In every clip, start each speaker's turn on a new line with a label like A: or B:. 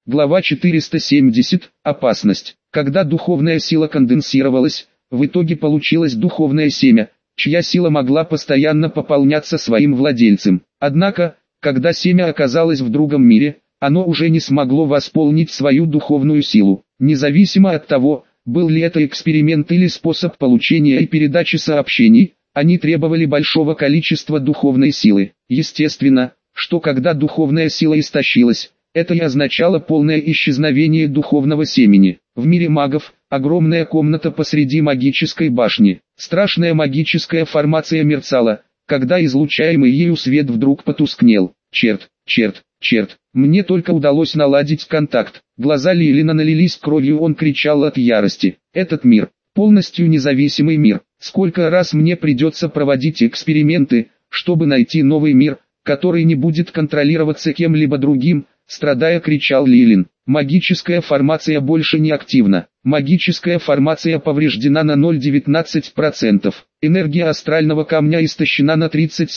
A: Глава 470. Опасность. Когда духовная сила конденсировалась, в итоге получилось духовное семя, чья сила могла постоянно пополняться своим владельцем. Однако, когда семя оказалось в другом мире, оно уже не смогло восполнить свою духовную силу. Независимо от того, был ли это эксперимент или способ получения и передачи сообщений, они требовали большого количества духовной силы. Естественно, что когда духовная сила истощилась, это и означало полное исчезновение духовного семени. В мире магов, огромная комната посреди магической башни. Страшная магическая формация мерцала, когда излучаемый ею свет вдруг потускнел. Черт, мне только удалось наладить контакт. Глаза Лилина налились кровью, он кричал от ярости. Этот мир, полностью независимый мир. Сколько раз мне придется проводить эксперименты, чтобы найти новый мир, который не будет контролироваться кем-либо другим, страдая, кричал Лилин. Магическая формация больше не активна. Магическая формация повреждена на 0,19%. Энергия астрального камня истощена на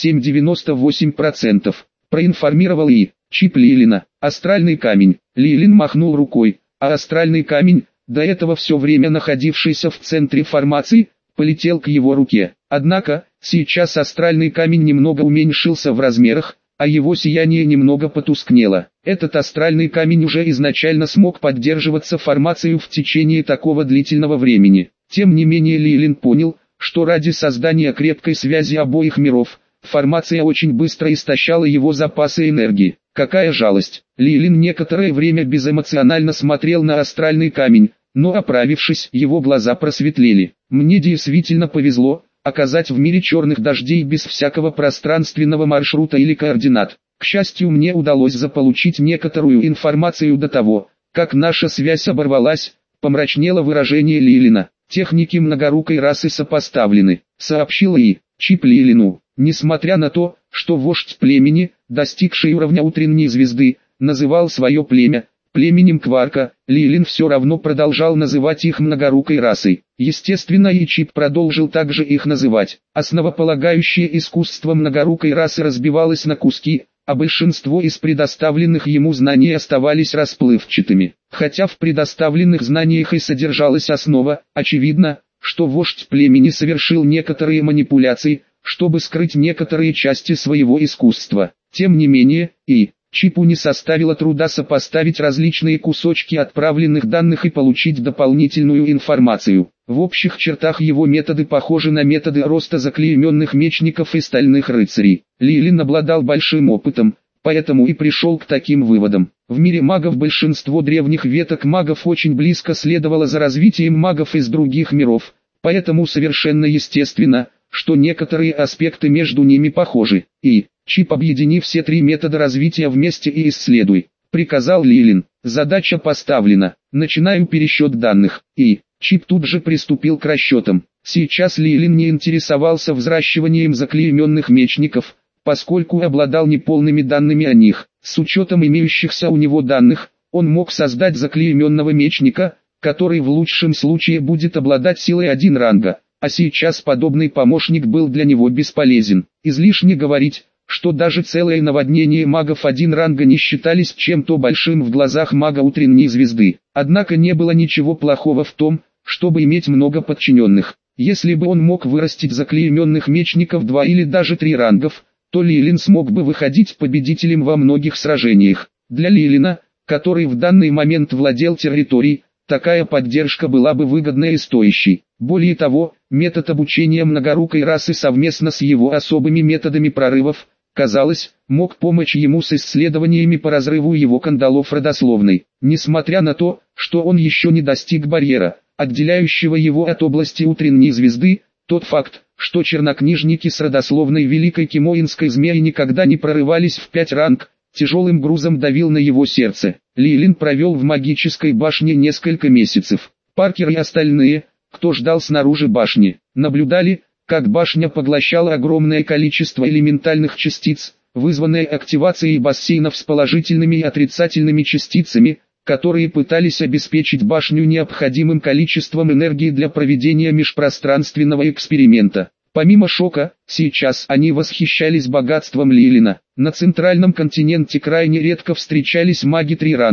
A: 37,98%. Проинформировал чип Лилина. Астральный камень. Лилин махнул рукой, а астральный камень, до этого все время находившийся в центре формации, полетел к его руке. Однако, сейчас астральный камень немного уменьшился в размерах, а его сияние немного потускнело. Этот астральный камень уже изначально смог поддерживаться формацией в течение такого длительного времени. Тем не менее Лилин понял, что ради создания крепкой связи обоих миров, формация очень быстро истощала его запасы энергии. Какая жалость! Лилин некоторое время безэмоционально смотрел на астральный камень, но оправившись, его глаза просветлели. Мне действительно повезло оказать в мире черных дождей без всякого пространственного маршрута или координат. К счастью, мне удалось заполучить некоторую информацию до того, как наша связь оборвалась. Помрачнело выражение Лилина. Техники многорукой расы сопоставлены, сообщил чип Лилину. Несмотря на то, что вождь племени, достигший уровня утренней звезды, называл свое племя племенем Кварка, Лилин все равно продолжал называть их многорукой расой. Естественно, чип продолжил также их называть. Основополагающее искусство многорукой расы разбивалось на куски, а большинство из предоставленных ему знаний оставались расплывчатыми. Хотя в предоставленных знаниях и содержалась основа, очевидно, что вождь племени совершил некоторые манипуляции, чтобы скрыть некоторые части своего искусства. Тем не менее, чипу не составило труда сопоставить различные кусочки отправленных данных и получить дополнительную информацию. В общих чертах его методы похожи на методы роста заклейменных мечников и стальных рыцарей. Лилин обладал большим опытом, поэтому и пришел к таким выводам. В мире магов большинство древних веток магов очень близко следовало за развитием магов из других миров, поэтому совершенно естественно, что некоторые аспекты между ними похожи. Чип, объедини все три метода развития вместе и исследуй, приказал Лилин. Задача поставлена. Начинаю пересчет данных. Чип тут же приступил к расчетам. Сейчас Лилин не интересовался взращиванием заклейменных мечников, поскольку обладал неполными данными о них. С учетом имеющихся у него данных, он мог создать заклейменного мечника, который в лучшем случае будет обладать силой 1 ранга, а сейчас подобный помощник был для него бесполезен. Излишне говорить, что даже целое наводнение магов 1 ранга не считались чем-то большим в глазах мага утренней звезды. Однако не было ничего плохого в том, чтобы иметь много подчиненных. Если бы он мог вырастить заклейменных мечников 2 или даже 3 рангов, то Лилин смог бы выходить победителем во многих сражениях. Для Лилина, который в данный момент владел территорией, такая поддержка была бы выгодной и стоящей. Более того, метод обучения многорукой расы совместно с его особыми методами прорывов, казалось, мог помочь ему с исследованиями по разрыву его кандалов родословной. Несмотря на то, что он еще не достиг барьера, отделяющего его от области утренней звезды, тот факт, что чернокнижники с родословной Великой Кимоинской змеи никогда не прорывались в 5 ранг, тяжелым грузом давил на его сердце. Лилин провел в магической башне несколько месяцев. Паркер и остальные, кто ждал снаружи башни, наблюдали, как башня поглощала огромное количество элементальных частиц, вызванное активацией бассейнов с положительными и отрицательными частицами, которые пытались обеспечить башню необходимым количеством энергии для проведения межпространственного эксперимента. Помимо шока, сейчас они восхищались богатством Лилина. На центральном континенте крайне редко встречались маги 3 ранга,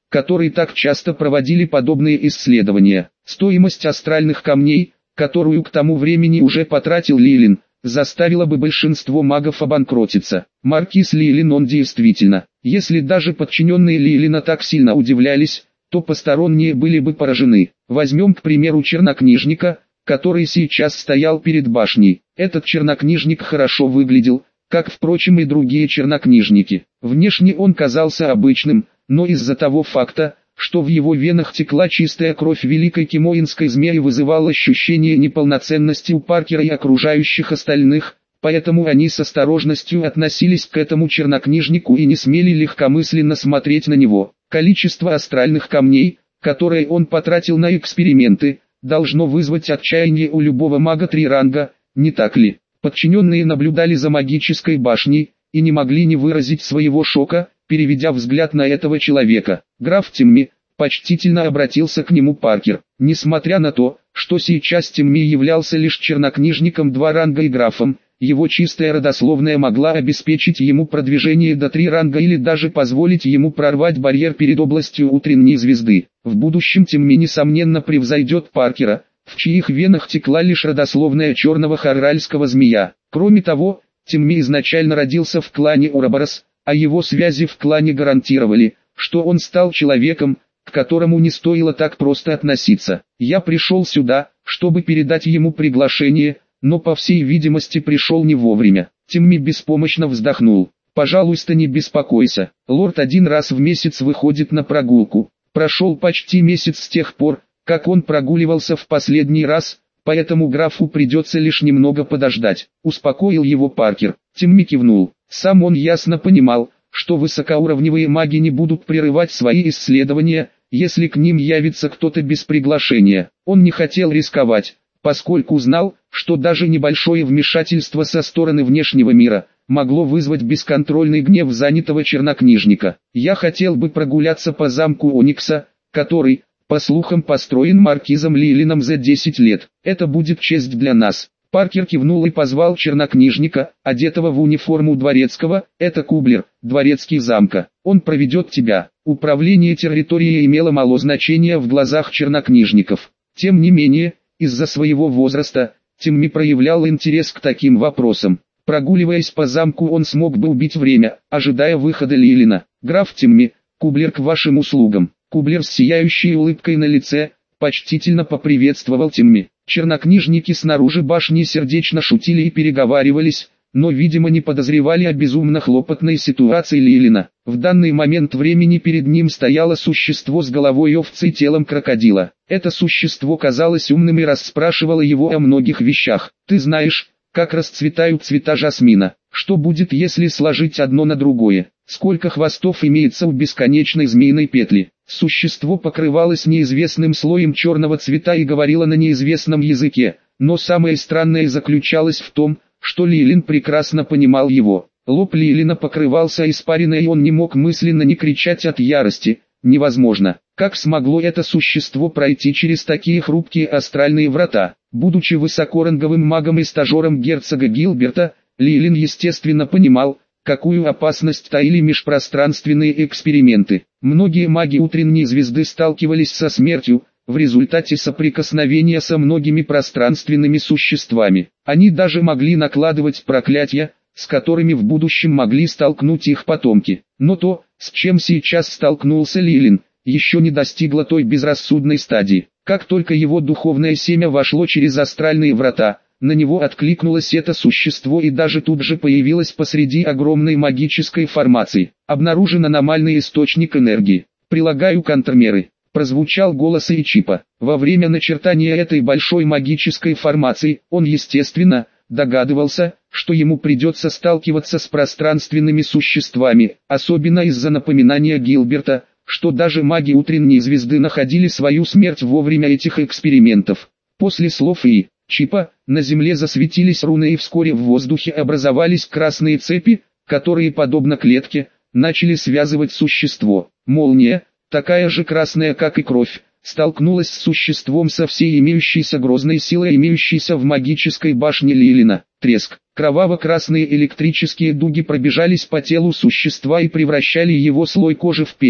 A: которые так часто проводили подобные исследования. Стоимость астральных камней, которую к тому времени уже потратил Лилин, заставила бы большинство магов обанкротиться. Маркиз Лилин он действительно, если даже подчиненные Лилина так сильно удивлялись, то посторонние были бы поражены. Возьмем, к примеру, чернокнижника, который сейчас стоял перед башней. Этот чернокнижник хорошо выглядел, как, впрочем, и другие чернокнижники. Внешне он казался обычным, но из-за того факта, что в его венах текла чистая кровь великой кимоинской змеи, вызывал ощущение неполноценности у Паркера и окружающих остальных, поэтому они с осторожностью относились к этому чернокнижнику и не смели легкомысленно смотреть на него. Количество астральных камней, которые он потратил на эксперименты, должно вызвать отчаяние у любого мага 3 ранга, не так ли? Подчиненные наблюдали за магической башней, и не могли не выразить своего шока, переведя взгляд на этого человека. Граф Тимми, почтительно обратился к нему Паркер. Несмотря на то, что сейчас Тимми являлся лишь чернокнижником 2 ранга и графом, его чистая родословная могла обеспечить ему продвижение до 3 ранга или даже позволить ему прорвать барьер перед областью утренней звезды. В будущем Тимми несомненно превзойдет Паркера, в чьих венах текла лишь родословная черного харральского змея. Кроме того, Тимми изначально родился в клане Ураборос, а его связи в клане гарантировали, что он стал человеком, к которому не стоило так просто относиться. Я пришел сюда, чтобы передать ему приглашение, но по всей видимости пришел не вовремя. Тимми беспомощно вздохнул. Пожалуйста, не беспокойся, лорд 1 раз в месяц выходит на прогулку. Прошел почти месяц с тех пор, как он прогуливался в последний раз, поэтому графу придется лишь немного подождать. Успокоил его Паркер. Тимми кивнул. Сам он ясно понимал, что высокоуровневые маги не будут прерывать свои исследования, если к ним явится кто-то без приглашения. Он не хотел рисковать, поскольку знал, что даже небольшое вмешательство со стороны внешнего мира могло вызвать бесконтрольный гнев занятого чернокнижника. Я хотел бы прогуляться по замку Оникса, который, по слухам, построен маркизом Лилином за 10 лет. Это будет честь для нас. Паркер кивнул и позвал чернокнижника, одетого в униформу дворецкого. Это Кублер, дворецкий замка. Он проведет тебя. Управление территорией имело мало значения в глазах чернокнижников. Тем не менее, из-за своего возраста, Тимми проявлял интерес к таким вопросам. Прогуливаясь по замку, он смог бы убить время, ожидая выхода Лилина. Граф Тимми, Кублер к вашим услугам. Кублер с сияющей улыбкой на лице, почтительно поприветствовал Тимми. Чернокнижники снаружи башни сердечно шутили и переговаривались, но видимо не подозревали о безумно хлопотной ситуации Лилина. В данный момент времени перед ним стояло существо с головой овцы и телом крокодила. Это существо казалось умным и расспрашивало его о многих вещах. «Ты знаешь, как расцветают цвета жасмина? Что будет, если сложить одно на другое? Сколько хвостов имеется у бесконечной змеиной петли?» Существо покрывалось неизвестным слоем черного цвета и говорило на неизвестном языке, но самое странное заключалось в том, что Лилин прекрасно понимал его. Лоб Лилина покрывался испариной, и он не мог мысленно не кричать от ярости. Невозможно, как смогло это существо пройти через такие хрупкие астральные врата? Будучи высокоранговым магом и стажером герцога Гилберта, Лилин естественно понимал, какую опасность таили межпространственные эксперименты. Многие маги утренней звезды сталкивались со смертью, в результате соприкосновения со многими пространственными существами. Они даже могли накладывать проклятия, с которыми в будущем могли столкнуть их потомки. Но то, с чем сейчас столкнулся Лилин, еще не достигло той безрассудной стадии. Как только его духовное семя вошло через астральные врата, на него откликнулось это существо и даже тут же появилось посреди огромной магической формации. Обнаружен аномальный источник энергии. Прилагаю контрмеры. Прозвучал голос Ичипа. Во время начертания этой большой магической формации, он естественно догадывался, что ему придется сталкиваться с пространственными существами, особенно из-за напоминания Гилберта, что даже маги утренней звезды находили свою смерть во время этих экспериментов. После слов Ичипа, на земле засветились руны и вскоре в воздухе образовались красные цепи, которые, подобно клетке, начали связывать существо. Молния, такая же красная как и кровь, столкнулась с существом со всей имеющейся грозной силой, имеющейся в магической башне Лилина. Треск. Кроваво-красные электрические дуги пробежались по телу существа и превращали его слой кожи в пепел.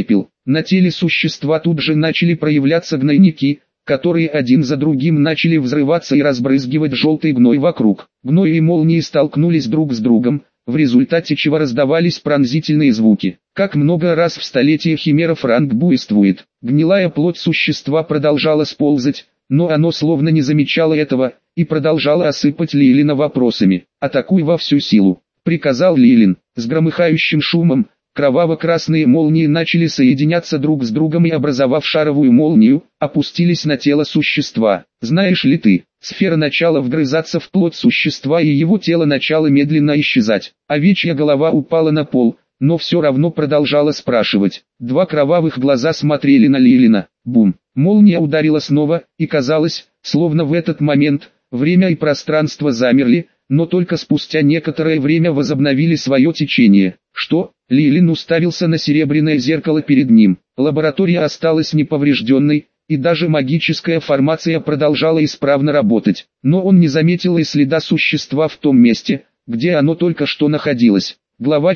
A: На теле существа тут же начали проявляться гнойники, которые один за другим начали взрываться и разбрызгивать желтый гной вокруг. Гной и молнии столкнулись друг с другом, в результате чего раздавались пронзительные звуки. Как много раз в столетие химеров ранг буйствует. Гнилая плоть существа продолжала сползать, но оно словно не замечало этого, и продолжало осыпать Лилина вопросами. «Атакуй во всю силу», — приказал Лилин. С громыхающим шумом, кроваво-красные молнии начали соединяться друг с другом и, образовав шаровую молнию, опустились на тело существа. «Знаешь ли ты, сфера начала вгрызаться в плоть существа и его тело начало медленно исчезать». Овечья голова упала на пол, но все равно продолжала спрашивать. Два кровавых глаза смотрели на Лилина. Бум! Молния ударила снова, и казалось, словно в этот момент время и пространство замерли, но только спустя некоторое время возобновили свое течение. Что? Лилин уставился на серебряное зеркало перед ним. Лаборатория осталась неповрежденной, и даже магическая формация продолжала исправно работать. Но он не заметил и следа существа в том месте, где оно только что находилось. Глава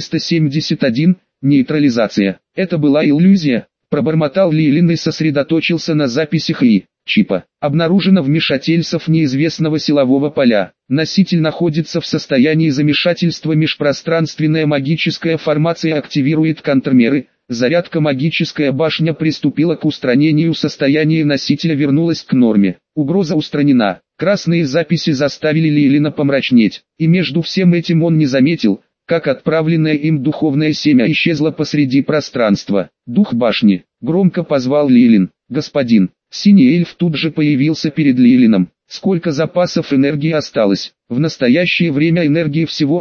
A: 471. Нейтрализация. Это была иллюзия, пробормотал Лилин и сосредоточился на записях и чипа. Обнаружено вмешательство неизвестного силового поля. Носитель находится в состоянии замешательства. Межпространственная магическая формация активирует контрмеры. Зарядка. Магическая башня приступила к устранению. Состояние носителя вернулось к норме. Угроза устранена. Красные записи заставили Лилина помрачнеть. И между всем этим он не заметил, как отправленное им духовное семя исчезло посреди пространства. «Дух башни!» — громко позвал Лилин. «Господин!» Синий эльф тут же появился перед Лилином. «Сколько запасов энергии осталось?» «В настоящее время энергии всего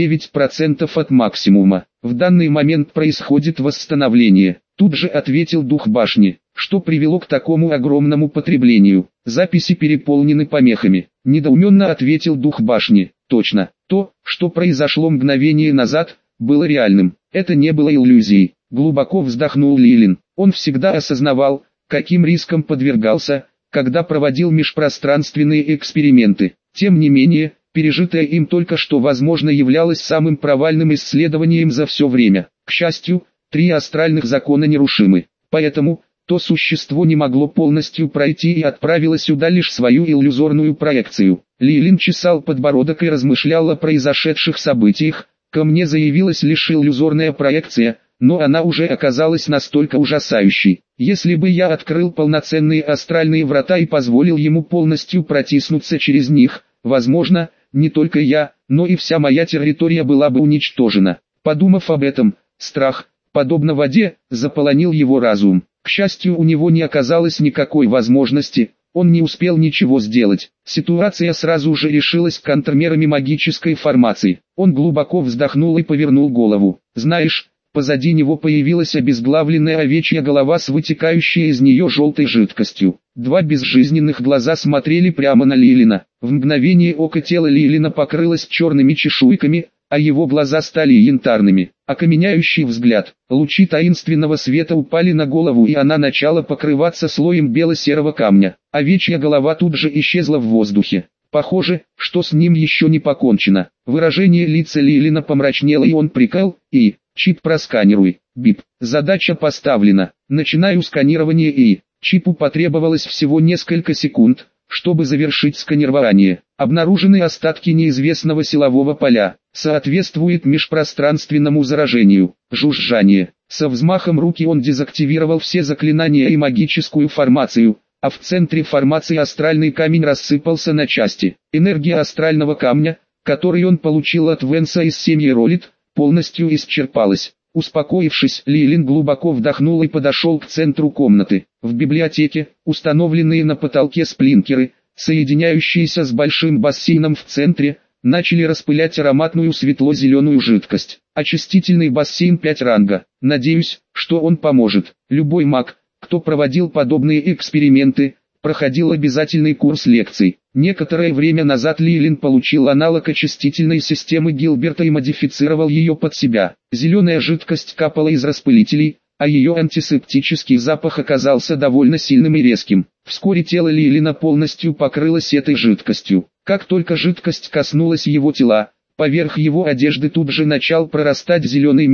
A: 1,9% от максимума. В данный момент происходит восстановление», — тут же ответил дух башни. «Что привело к такому огромному потреблению?» «Записи переполнены помехами», — недоуменно ответил дух башни. «Точно, то, что произошло мгновение назад, было реальным. Это не было иллюзией», — глубоко вздохнул Лилин. Он всегда осознавал, каким риском подвергался, когда проводил межпространственные эксперименты. Тем не менее, пережитое им только что возможно являлось самым провальным исследованием за все время. К счастью, 3 астральных закона нерушимы. Поэтому, то существо не могло полностью пройти и отправило сюда лишь свою иллюзорную проекцию. Лилин чесал подбородок и размышлял о произошедших событиях. Ко мне заявилась лишь иллюзорная проекция, но она уже оказалась настолько ужасающей. Если бы я открыл полноценные астральные врата и позволил ему полностью протиснуться через них, возможно, не только я, но и вся моя территория была бы уничтожена. Подумав об этом, страх, подобно воде, заполонил его разум. К счастью, у него не оказалось никакой возможности, он не успел ничего сделать. Ситуация сразу же решилась контрмерами магической формации. Он глубоко вздохнул и повернул голову. «Знаешь, позади него появилась обезглавленная овечья голова с вытекающей из нее желтой жидкостью. 2 безжизненных глаза смотрели прямо на Лилина. В мгновение ока тело Лилина покрылось черными чешуйками, а его глаза стали янтарными. Окаменяющий взгляд, лучи таинственного света упали на голову, и она начала покрываться слоем бело-серого камня. Овечья голова тут же исчезла в воздухе. Похоже, что с ним еще не покончено. Выражение лица Лилина помрачнело, и он прикрыл, и «Чип, просканируй». Бип. Задача поставлена. Начинаю сканирование, и чипу потребовалось всего несколько секунд, чтобы завершить сканирование. Обнаружены остатки неизвестного силового поля. Соответствует межпространственному заражению. Жужжание. Со взмахом руки он дезактивировал все заклинания и магическую формацию, а в центре формации астральный камень рассыпался на части. Энергия астрального камня, который он получил от Венса из семьи Ролит, полностью исчерпалась. Успокоившись, Лилин глубоко вдохнул и подошел к центру комнаты. В библиотеке, установленные на потолке сплинкеры, соединяющиеся с большим бассейном в центре, начали распылять ароматную светло-зеленую жидкость. Очистительный бассейн 5 ранга. Надеюсь, что он поможет. Любой маг, кто проводил подобные эксперименты, проходил обязательный курс лекций. Некоторое время назад Лилин получил аналог очистительной системы Гилберта и модифицировал ее под себя. Зеленая жидкость капала из распылителей, а ее антисептический запах оказался довольно сильным и резким. Вскоре тело Лилина полностью покрылось этой жидкостью. Как только жидкость коснулась его тела, поверх его одежды тут же начал прорастать зеленый мех,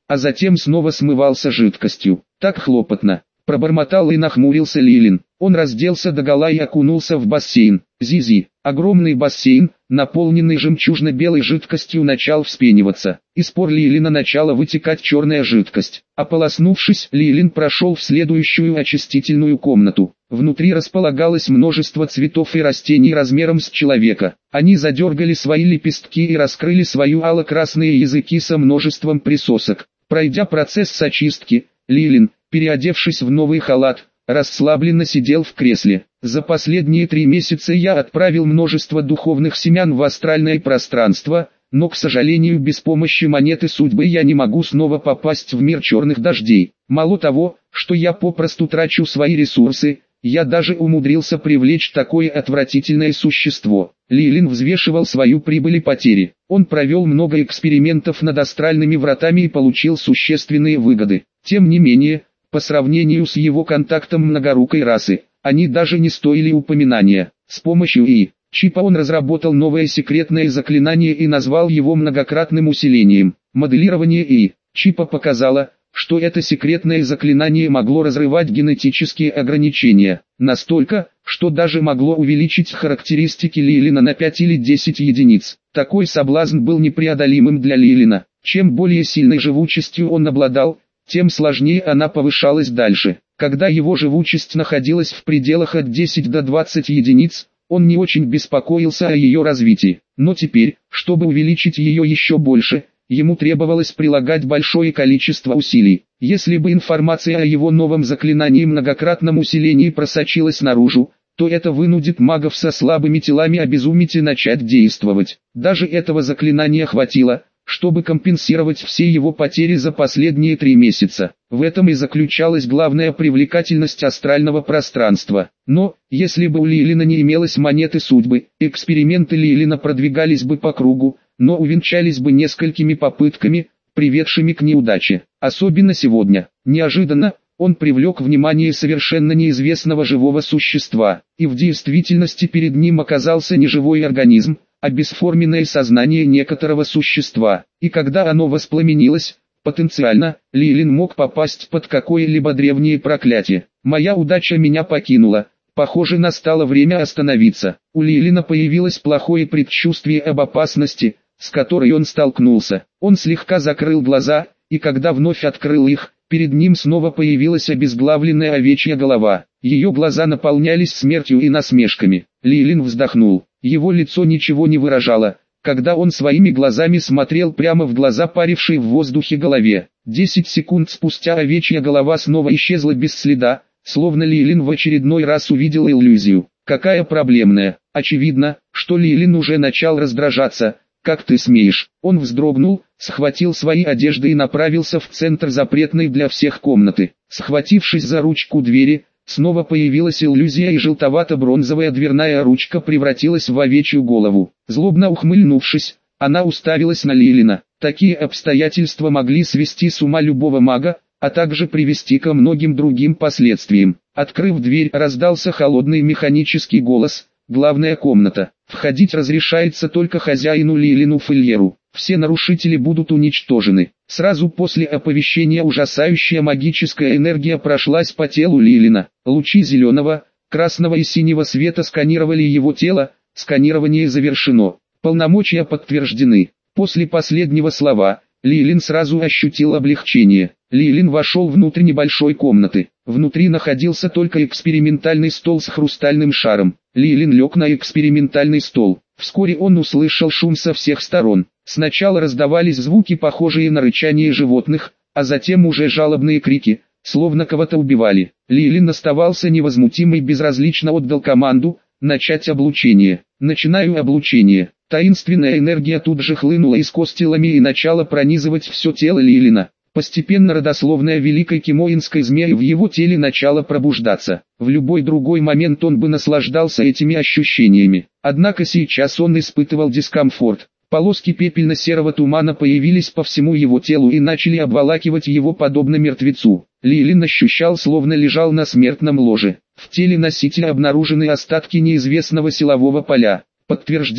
A: а затем снова смывался жидкостью. Так хлопотно. Пробормотал и нахмурился Лилин. Он разделся догола и окунулся в бассейн. Зизи. Огромный бассейн, наполненный жемчужно-белой жидкостью, начал вспениваться. Из пор Лилина начала вытекать черная жидкость. Ополоснувшись, Лилин прошел в следующую очистительную комнату. Внутри располагалось множество цветов и растений размером с человека. Они задергали свои лепестки и раскрыли свои ало-красные языки со множеством присосок. Пройдя процесс очистки, Лилин, переодевшись в новый халат, расслабленно сидел в кресле. За последние 3 месяца я отправил множество духовных семян в астральное пространство, но, к сожалению, без помощи монеты судьбы я не могу снова попасть в мир черных дождей. Мало того, что я попросту трачу свои ресурсы, я даже умудрился привлечь такое отвратительное существо. Лилин взвешивал свою прибыль и потери. Он провел много экспериментов над астральными вратами и получил существенные выгоды. Тем не менее, по сравнению с его контактом многорукой расы, они даже не стоили упоминания. С помощью чипа он разработал новое секретное заклинание и назвал его многократным усилением. Моделирование чипа показало, что это секретное заклинание могло разрывать генетические ограничения, настолько, что даже могло увеличить характеристики Лилина на 5 или 10 единиц. Такой соблазн был непреодолимым для Лилина. Чем более сильной живучестью он обладал, тем сложнее она повышалась дальше. Когда его живучесть находилась в пределах от 10 до 20 единиц, он не очень беспокоился о ее развитии. Но теперь, чтобы увеличить ее еще больше, ему требовалось прилагать большое количество усилий. Если бы информация о его новом заклинании многократном усилении просочилась наружу, то это вынудит магов со слабыми телами обезуметь и начать действовать. Даже этого заклинания хватило, чтобы компенсировать все его потери за последние 3 месяца. В этом и заключалась главная привлекательность астрального пространства. Но, если бы у Лилина не имелось монеты судьбы, эксперименты Лилина продвигались бы по кругу, но увенчались бы несколькими попытками, приведшими к неудаче. Особенно сегодня. Неожиданно, он привлек внимание совершенно неизвестного живого существа, и в действительности перед ним оказался не живой организм, а бесформенное сознание некоторого существа, и когда оно воспламенилось, потенциально, Лилин мог попасть под какое-либо древнее проклятие. «Моя удача меня покинула, похоже, настало время остановиться». У Лилина появилось плохое предчувствие об опасности, с которой он столкнулся. Он слегка закрыл глаза, и когда вновь открыл их, перед ним снова появилась обезглавленная овечья голова. Ее глаза наполнялись смертью и насмешками. Лилин вздохнул. Его лицо ничего не выражало, когда он своими глазами смотрел прямо в глаза парившей в воздухе голове. 10 секунд спустя овечья голова снова исчезла без следа, словно Лилин в очередной раз увидел иллюзию. Какая проблемная. Очевидно, что Лилин уже начал раздражаться. «Как ты смеешь?» Он вздрогнул, схватил свои одежды и направился в центр запретной для всех комнаты. Схватившись за ручку двери, снова появилась иллюзия, и желтовато-бронзовая дверная ручка превратилась в овечью голову. Злобно ухмыльнувшись, она уставилась на Лилина. Такие обстоятельства могли свести с ума любого мага, а также привести ко многим другим последствиям. Открыв дверь, раздался холодный механический голос: «Главная комната. Входить разрешается только хозяину Лилину Фельеру. Все нарушители будут уничтожены». Сразу после оповещения ужасающая магическая энергия прошлась по телу Лилина. Лучи зеленого, красного и синего света сканировали его тело. Сканирование завершено. Полномочия подтверждены. После последнего слова, Лилин сразу ощутил облегчение. Лилин вошел внутрь небольшой комнаты. Внутри находился только экспериментальный стол с хрустальным шаром. Лилин лег на экспериментальный стол. Вскоре он услышал шум со всех сторон. Сначала раздавались звуки, похожие на рычание животных, а затем уже жалобные крики, словно кого-то убивали. Лилин оставался невозмутим и безразлично отдал команду «начать облучение». «Начинаю облучение». Таинственная энергия тут же хлынула из кости ламии и начала пронизывать все тело Лилина. Постепенно родословная великой кимоинской змеи в его теле начала пробуждаться. В любой другой момент он бы наслаждался этими ощущениями. Однако сейчас он испытывал дискомфорт. Полоски пепельно-серого тумана появились по всему его телу и начали обволакивать его подобно мертвецу. Лилин ощущал, словно лежал на смертном ложе. В теле носителя обнаружены остатки неизвестного силового поля. Подтверждено,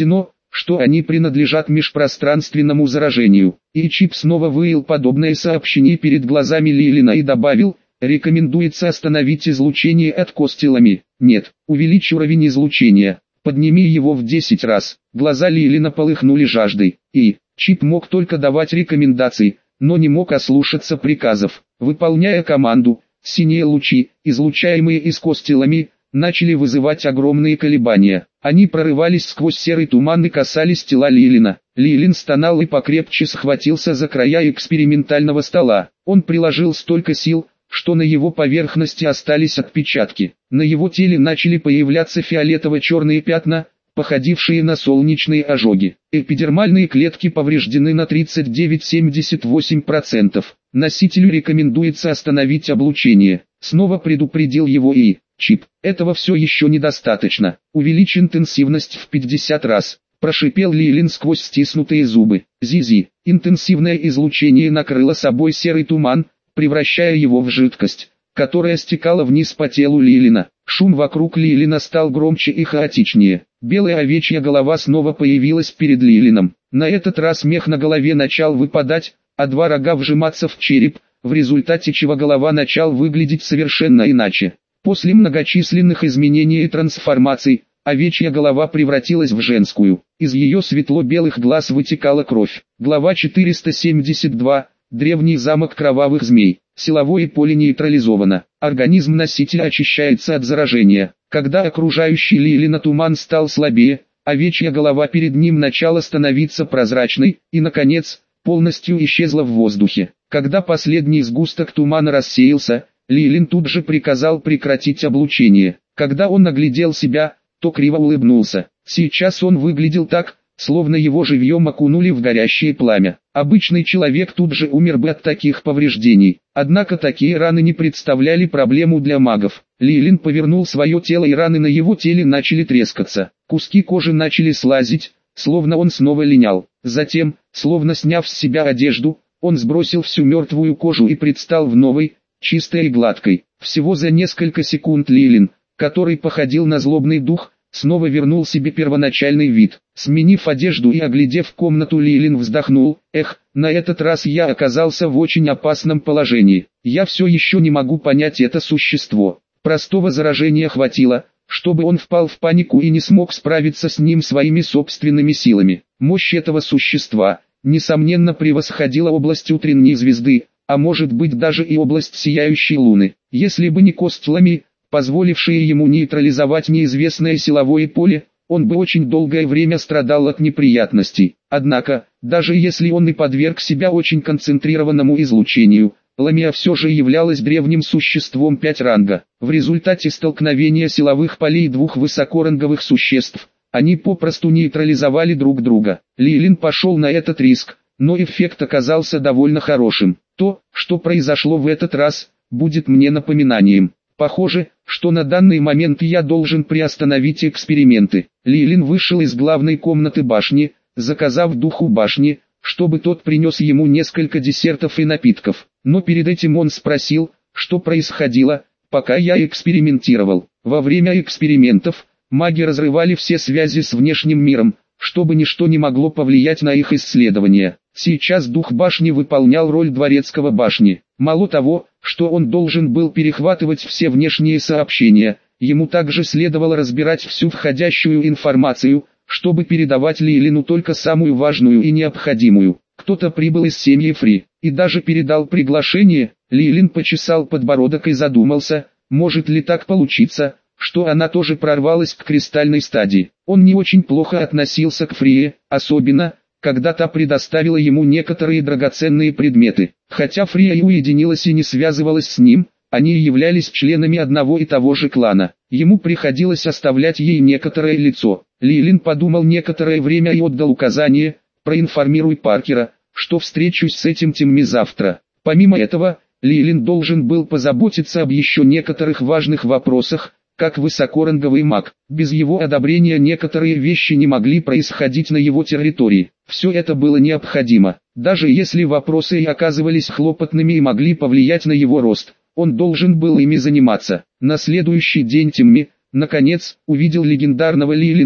A: что они принадлежат межпространственному заражению. И Чип снова вывел подобное сообщение перед глазами Лилина и добавил: рекомендуется остановить излучение от Костелами. Нет, увеличь уровень излучения, подними его в 10 раз. Глаза Лилина полыхнули жаждой, и Чип мог только давать рекомендации, но не мог ослушаться приказов. Выполняя команду, синие лучи, излучаемые из Костелами, начали вызывать огромные колебания. Они прорывались сквозь серый туман и касались тела Лилина. Лилин стонал и покрепче схватился за края экспериментального стола. Он приложил столько сил, что на его поверхности остались отпечатки. На его теле начали появляться фиолетово-черные пятна, походившие на солнечные ожоги. Эпидермальные клетки повреждены на 39,78%. Носителю рекомендуется остановить облучение. Снова предупредил его и Чип. Этого все еще недостаточно. Увеличь интенсивность в 50 раз. Прошипел Лилин сквозь стиснутые зубы. Зизи. Интенсивное излучение накрыло собой серый туман, превращая его в жидкость, которая стекала вниз по телу Лилина. Шум вокруг Лилина стал громче и хаотичнее. Белая овечья голова снова появилась перед Лилином. На этот раз мех на голове начал выпадать, а два рога вжиматься в череп, в результате чего голова начала выглядеть совершенно иначе. После многочисленных изменений и трансформаций, овечья голова превратилась в женскую. Из ее светло-белых глаз вытекала кровь. Глава 472. Древний замок кровавых змей. Силовое поле нейтрализовано. Организм носителя очищается от заражения. Когда окружающий Лилина туман стал слабее, овечья голова перед ним начала становиться прозрачной и, наконец, полностью исчезла в воздухе. Когда последний сгусток тумана рассеялся, Лилин тут же приказал прекратить облучение. Когда он оглядел себя, то криво улыбнулся. Сейчас он выглядел так, словно его живьем окунули в горящее пламя. Обычный человек тут же умер бы от таких повреждений. Однако такие раны не представляли проблему для магов. Лилин повернул свое тело, и раны на его теле начали трескаться. Куски кожи начали слазить, словно он снова линял. Затем, словно сняв с себя одежду, он сбросил всю мертвую кожу и предстал в новой, чистой и гладкой. Всего за несколько секунд Лилин, который походил на злобный дух, снова вернул себе первоначальный вид. Сменив одежду и оглядев комнату, Лилин вздохнул: эх, на этот раз я оказался в очень опасном положении. Я все еще не могу понять это существо. Простого заражения хватило, чтобы он впал в панику и не смог справиться с ним своими собственными силами. Мощь этого существа, несомненно, превосходила область утренней звезды, а может быть даже и область сияющей луны. Если бы не Костелами, позволившие ему нейтрализовать неизвестное силовое поле, он бы очень долгое время страдал от неприятностей. Однако, даже если он и подверг себя очень концентрированному излучению, Ламия все же являлась древним существом 5 ранга. В результате столкновения силовых полей двух высокоранговых существ, они попросту нейтрализовали друг друга. Лилин пошел на этот риск, но эффект оказался довольно хорошим. То, что произошло в этот раз, будет мне напоминанием. Похоже, что на данный момент я должен приостановить эксперименты. Лилин вышел из главной комнаты башни, заказав духу башни, чтобы тот принес ему несколько десертов и напитков. Но перед этим он спросил, что происходило, пока я экспериментировал. Во время экспериментов, маги разрывали все связи с внешним миром, чтобы ничто не могло повлиять на их исследования. Сейчас дух башни выполнял роль дворецкого башни. Мало того, что он должен был перехватывать все внешние сообщения, ему также следовало разбирать всю входящую информацию, чтобы передавать Лилину только самую важную и необходимую. Кто-то прибыл из семьи Фри, и даже передал приглашение. Лилин почесал подбородок и задумался, может ли так получиться, что она тоже прорвалась к кристальной стадии. Он не очень плохо относился к Фрие, особенно, когда та предоставила ему некоторые драгоценные предметы. Хотя Фрия и уединилась и не связывалась с ним, они являлись членами одного и того же клана. Ему приходилось оставлять ей некоторое лицо. Лилин подумал некоторое время и отдал указание: проинформируй Паркера, что встречусь с этим Тимми завтра. Помимо этого, Лилин должен был позаботиться об еще некоторых важных вопросах, как высокоранговый маг. Без его одобрения некоторые вещи не могли происходить на его территории. Все это было необходимо. Даже если вопросы и оказывались хлопотными и могли повлиять на его рост, он должен был ими заниматься. На следующий день Тимми, наконец, увидел легендарного Лилина,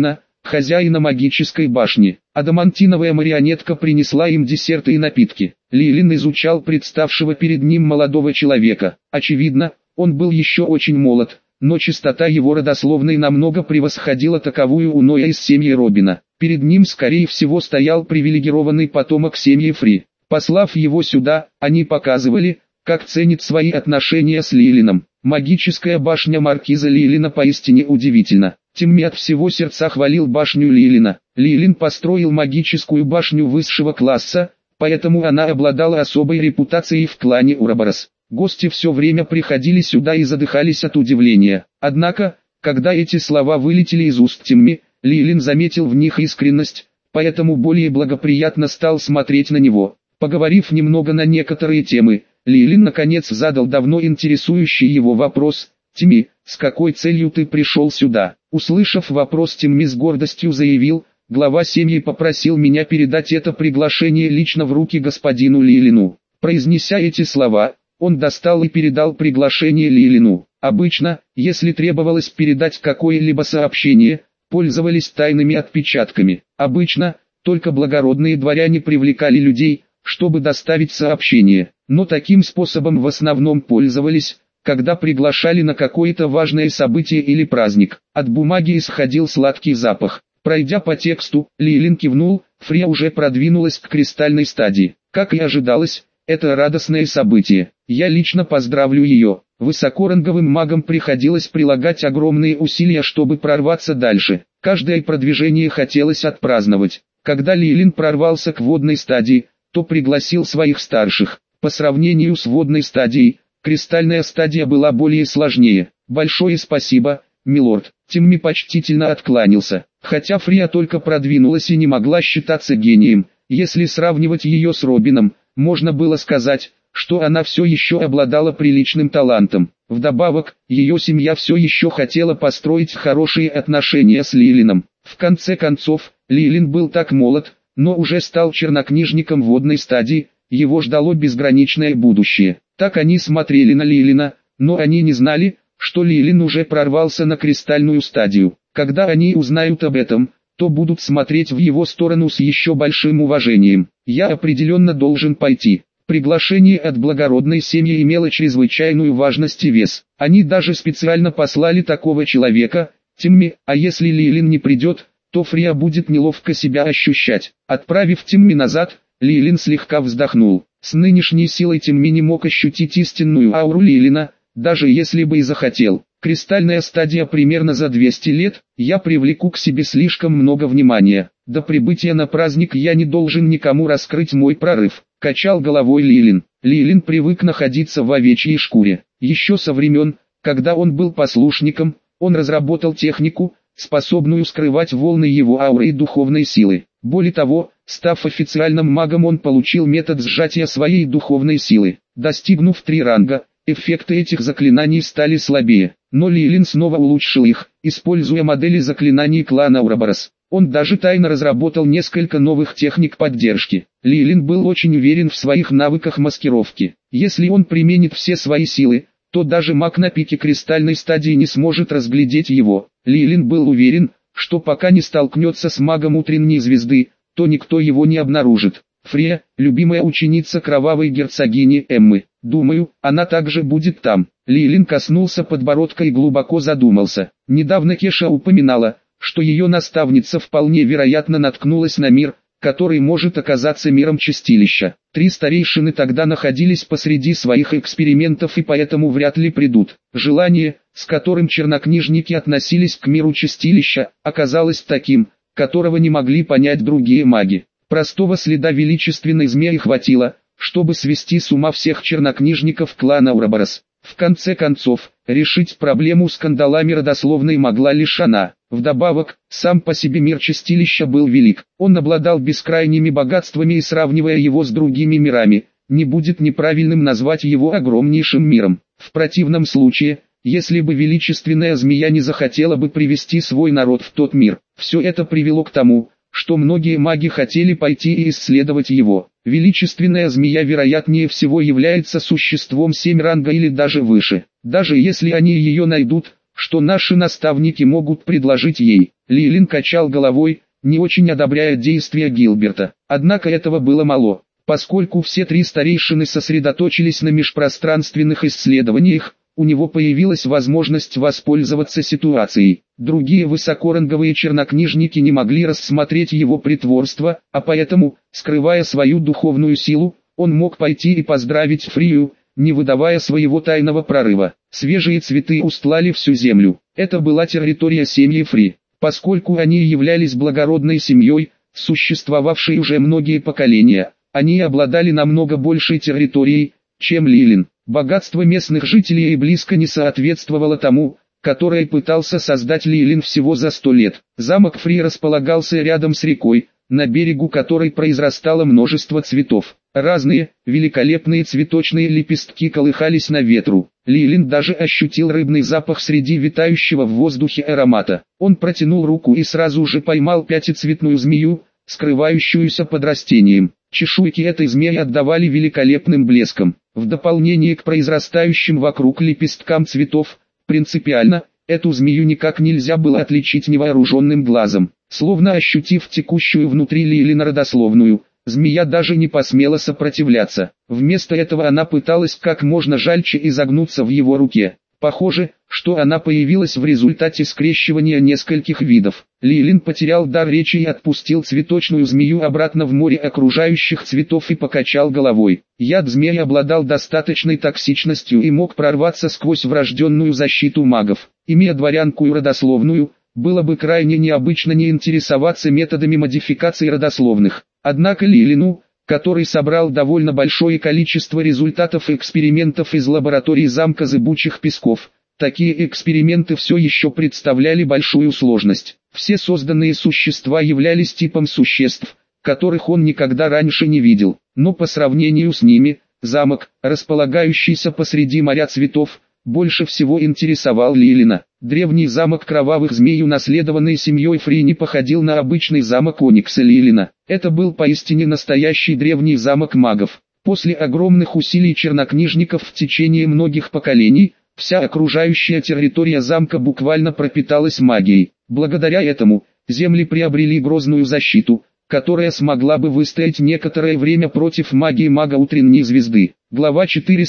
A: хозяина магической башни. Адамантиновая марионетка принесла им десерты и напитки. Лилин изучал представшего перед ним молодого человека. Очевидно, он был еще очень молод, но чистота его родословной намного превосходила таковую у Ноя из семьи Робина. Перед ним скорее всего стоял привилегированный потомок семьи Фри. Послав его сюда, они показывали, как ценит свои отношения с Лилином. Магическая башня маркиза Лилина поистине удивительна. Тимми от всего сердца хвалил башню Лилина. Лилин построил магическую башню высшего класса, поэтому она обладала особой репутацией в клане Ураборос. Гости все время приходили сюда и задыхались от удивления. Однако, когда эти слова вылетели из уст Тимми, Лилин заметил в них искренность, поэтому более благоприятно стал смотреть на него. Поговорив немного на некоторые темы, Лилин наконец задал давно интересующий его вопрос: «Тимми, с какой целью ты пришел сюда?» Услышав вопрос, Тимми с гордостью заявил: «Глава семьи попросил меня передать это приглашение лично в руки господину Лилину». Произнеся эти слова, он достал и передал приглашение Лилину. Обычно, если требовалось передать какое-либо сообщение, пользовались тайными отпечатками. Обычно, только благородные дворяне привлекали людей, чтобы доставить сообщение, но таким способом в основном пользовались, когда приглашали на какое-то важное событие или праздник. От бумаги исходил сладкий запах. Пройдя по тексту, Лилин кивнул, Фрея уже продвинулась к кристальной стадии. Как и ожидалось, это радостное событие. Я лично поздравлю ее. Высокоранговым магам приходилось прилагать огромные усилия, чтобы прорваться дальше. Каждое продвижение хотелось отпраздновать. Когда Лилин прорвался к водной стадии, то пригласил своих старших. По сравнению с водной стадией, кристальная стадия была более сложнее. «Большое спасибо, милорд». Тимми почтительно откланялся. Хотя Фрия только продвинулась и не могла считаться гением, если сравнивать ее с Робином, можно было сказать, что она все еще обладала приличным талантом. Вдобавок, ее семья все еще хотела построить хорошие отношения с Лилином. В конце концов, Лилин был так молод, но уже стал чернокнижником водной стадии, его ждало безграничное будущее. Так они смотрели на Лилина, но они не знали, что Лилин уже прорвался на кристальную стадию. Когда они узнают об этом, то будут смотреть в его сторону с еще большим уважением. Я определенно должен пойти. Приглашение от благородной семьи имело чрезвычайную важность и вес. Они даже специально послали такого человека, Тимми, а если Лилин не придет, то Фрия будет неловко себя ощущать. Отправив Тимми назад, Лилин слегка вздохнул. С нынешней силой Тимми не мог ощутить истинную ауру Лилина, даже если бы и захотел. Кристальная стадия примерно за 200 лет, я привлеку к себе слишком много внимания. До прибытия на праздник я не должен никому раскрыть мой прорыв. Качал головой Лилин. Лилин привык находиться в овечьей шкуре. Еще со времен, когда он был послушником, он разработал технику, способную скрывать волны его ауры и духовной силы. Более того, став официальным магом, он получил метод сжатия своей духовной силы. Достигнув 3 ранга, эффекты этих заклинаний стали слабее, но Лилин снова улучшил их, используя модели заклинаний клана Ураборос. Он даже тайно разработал несколько новых техник поддержки. Лилин был очень уверен в своих навыках маскировки. Если он применит все свои силы, то даже маг на пике кристальной стадии не сможет разглядеть его. Лилин был уверен, что пока не столкнется с магом утренней звезды, то никто его не обнаружит. Фрея, любимая ученица кровавой герцогини Эммы. Думаю, она также будет там. Лилин коснулся подбородка и глубоко задумался. Недавно Кеша упоминала, что ее наставница вполне вероятно наткнулась на мир, который может оказаться миром чистилища. 3 старейшины тогда находились посреди своих экспериментов и поэтому вряд ли придут. Желание, с которым чернокнижники относились к миру чистилища, оказалось таким, которого не могли понять другие маги. Простого следа величественной змеи хватило, чтобы свести с ума всех чернокнижников клана Ураборос. В конце концов, решить проблему с кандалами родословной могла лишь она. Вдобавок, сам по себе мир чистилища был велик. Он обладал бескрайними богатствами и, сравнивая его с другими мирами, не будет неправильным назвать его огромнейшим миром. В противном случае, если бы величественная змея не захотела бы привести свой народ в тот мир, все это привело к тому, что многие маги хотели пойти и исследовать его. Величественная змея вероятнее всего является существом 7 ранга или даже выше. Даже если они ее найдут, что наши наставники могут предложить ей. Лилин качал головой, не очень одобряя действия Гилберта. Однако этого было мало, поскольку все три старейшины сосредоточились на межпространственных исследованиях. У него появилась возможность воспользоваться ситуацией. Другие высокоранговые чернокнижники не могли рассмотреть его притворство, а поэтому, скрывая свою духовную силу, он мог пойти и поздравить Фрию, не выдавая своего тайного прорыва. Свежие цветы устлали всю землю. Это была территория семьи Фри, поскольку они являлись благородной семьей, существовавшей уже многие поколения. Они обладали намного большей территорией, чем Лилин. Богатство местных жителей и близко не соответствовало тому, которое пытался создать Лилин всего за 100 лет. Замок Фри располагался рядом с рекой, на берегу которой произрастало множество цветов. Разные, великолепные цветочные лепестки колыхались на ветру. Лилин даже ощутил рыбный запах среди витающего в воздухе аромата. Он протянул руку и сразу же поймал пятицветную змею, скрывающуюся под растением. Чешуйки этой змеи отдавали великолепным блеском. В дополнение к произрастающим вокруг лепесткам цветов, принципиально, эту змею никак нельзя было отличить невооруженным глазом. Словно ощутив текущую внутри Лилина родословную, змея даже не посмела сопротивляться. Вместо этого она пыталась как можно жальче изогнуться в его руке. Похоже, что она появилась в результате скрещивания нескольких видов. Лилин потерял дар речи и отпустил цветочную змею обратно в море окружающих цветов и покачал головой. Яд змеи обладал достаточной токсичностью и мог прорваться сквозь врожденную защиту магов. Имея дворянскую родословную, было бы крайне необычно не интересоваться методами модификации родословных. Однако Лилину, который собрал довольно большое количество результатов экспериментов из лаборатории замка Зыбучих Песков, такие эксперименты все еще представляли большую сложность. Все созданные существа являлись типом существ, которых он никогда раньше не видел, но по сравнению с ними, замок, располагающийся посреди моря цветов, больше всего интересовал Лилина. Древний замок Кровавых Змей, унаследованный семьей Фри, не походил на обычный замок Оникса Лилина. Это был поистине настоящий древний замок магов. После огромных усилий чернокнижников в течение многих поколений, вся окружающая территория замка буквально пропиталась магией. Благодаря этому, земли приобрели грозную защиту, которая смогла бы выстоять некоторое время против магии мага утренней звезды. Глава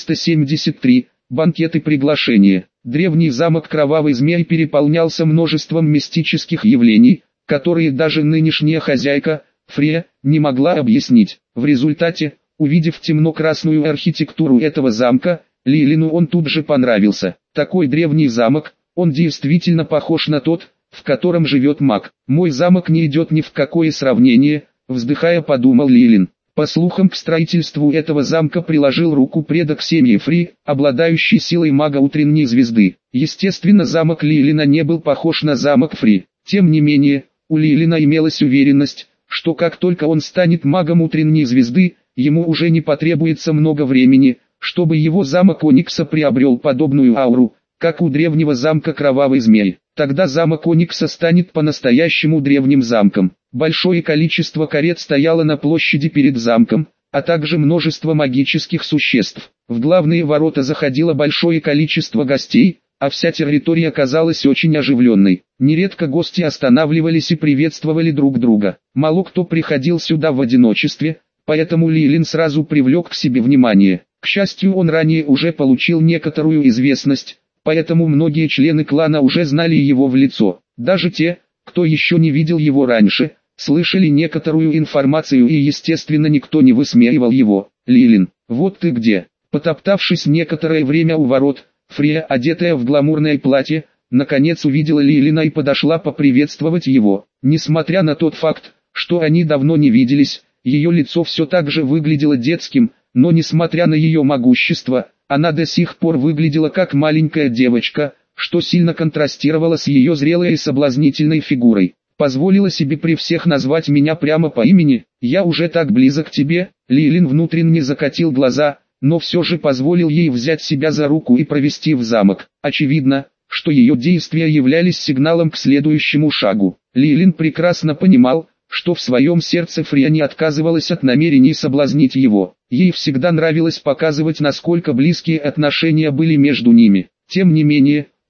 A: 473. Банкет и приглашение. Древний замок Кровавый Змей переполнялся множеством мистических явлений, которые даже нынешняя хозяйка, Фрея, не могла объяснить. В результате, увидев темно-красную архитектуру этого замка, Лилину он тут же понравился. Такой древний замок, он действительно похож на тот, в котором живет маг. Мой замок не идет ни в какое сравнение, вздыхая подумал Лилин. По слухам, к строительству этого замка приложил руку предок семьи Фри, обладающий силой мага утренней звезды. Естественно, замок Лилина не был похож на замок Фри. Тем не менее, у Лилина имелась уверенность, что как только он станет магом утренней звезды, ему уже не потребуется много времени, чтобы его замок Оникса приобрел подобную ауру, как у древнего замка Кровавый Змей. Тогда замок Оникса станет по-настоящему древним замком. Большое количество карет стояло на площади перед замком, а также множество магических существ. В главные ворота заходило большое количество гостей, а вся территория казалась очень оживленной. Нередко гости останавливались и приветствовали друг друга. Мало кто приходил сюда в одиночестве, поэтому Лилин сразу привлек к себе внимание. К счастью, он ранее уже получил некоторую известность, поэтому многие члены клана уже знали его в лицо. Даже те, кто еще не видел его раньше, слышали некоторую информацию, и естественно никто не высмеивал его. «Лилин, вот ты где!» Потоптавшись некоторое время у ворот, Фрея, одетая в гламурное платье, наконец увидела Лилина и подошла поприветствовать его. Несмотря на тот факт, что они давно не виделись, ее лицо все так же выглядело детским, но несмотря на ее могущество, она до сих пор выглядела как маленькая девочка, что сильно контрастировало с ее зрелой и соблазнительной фигурой. «Позволила себе при всех назвать меня прямо по имени, я уже так близок к тебе». Лилин внутренне закатил глаза, но все же позволил ей взять себя за руку и провести в замок. Очевидно, что ее действия являлись сигналом к следующему шагу. Лилин прекрасно понимал, что в своем сердце Фрея не отказывалась от намерений соблазнить его. Ей всегда нравилось показывать, насколько близкие отношения были между ними. Тем не менее,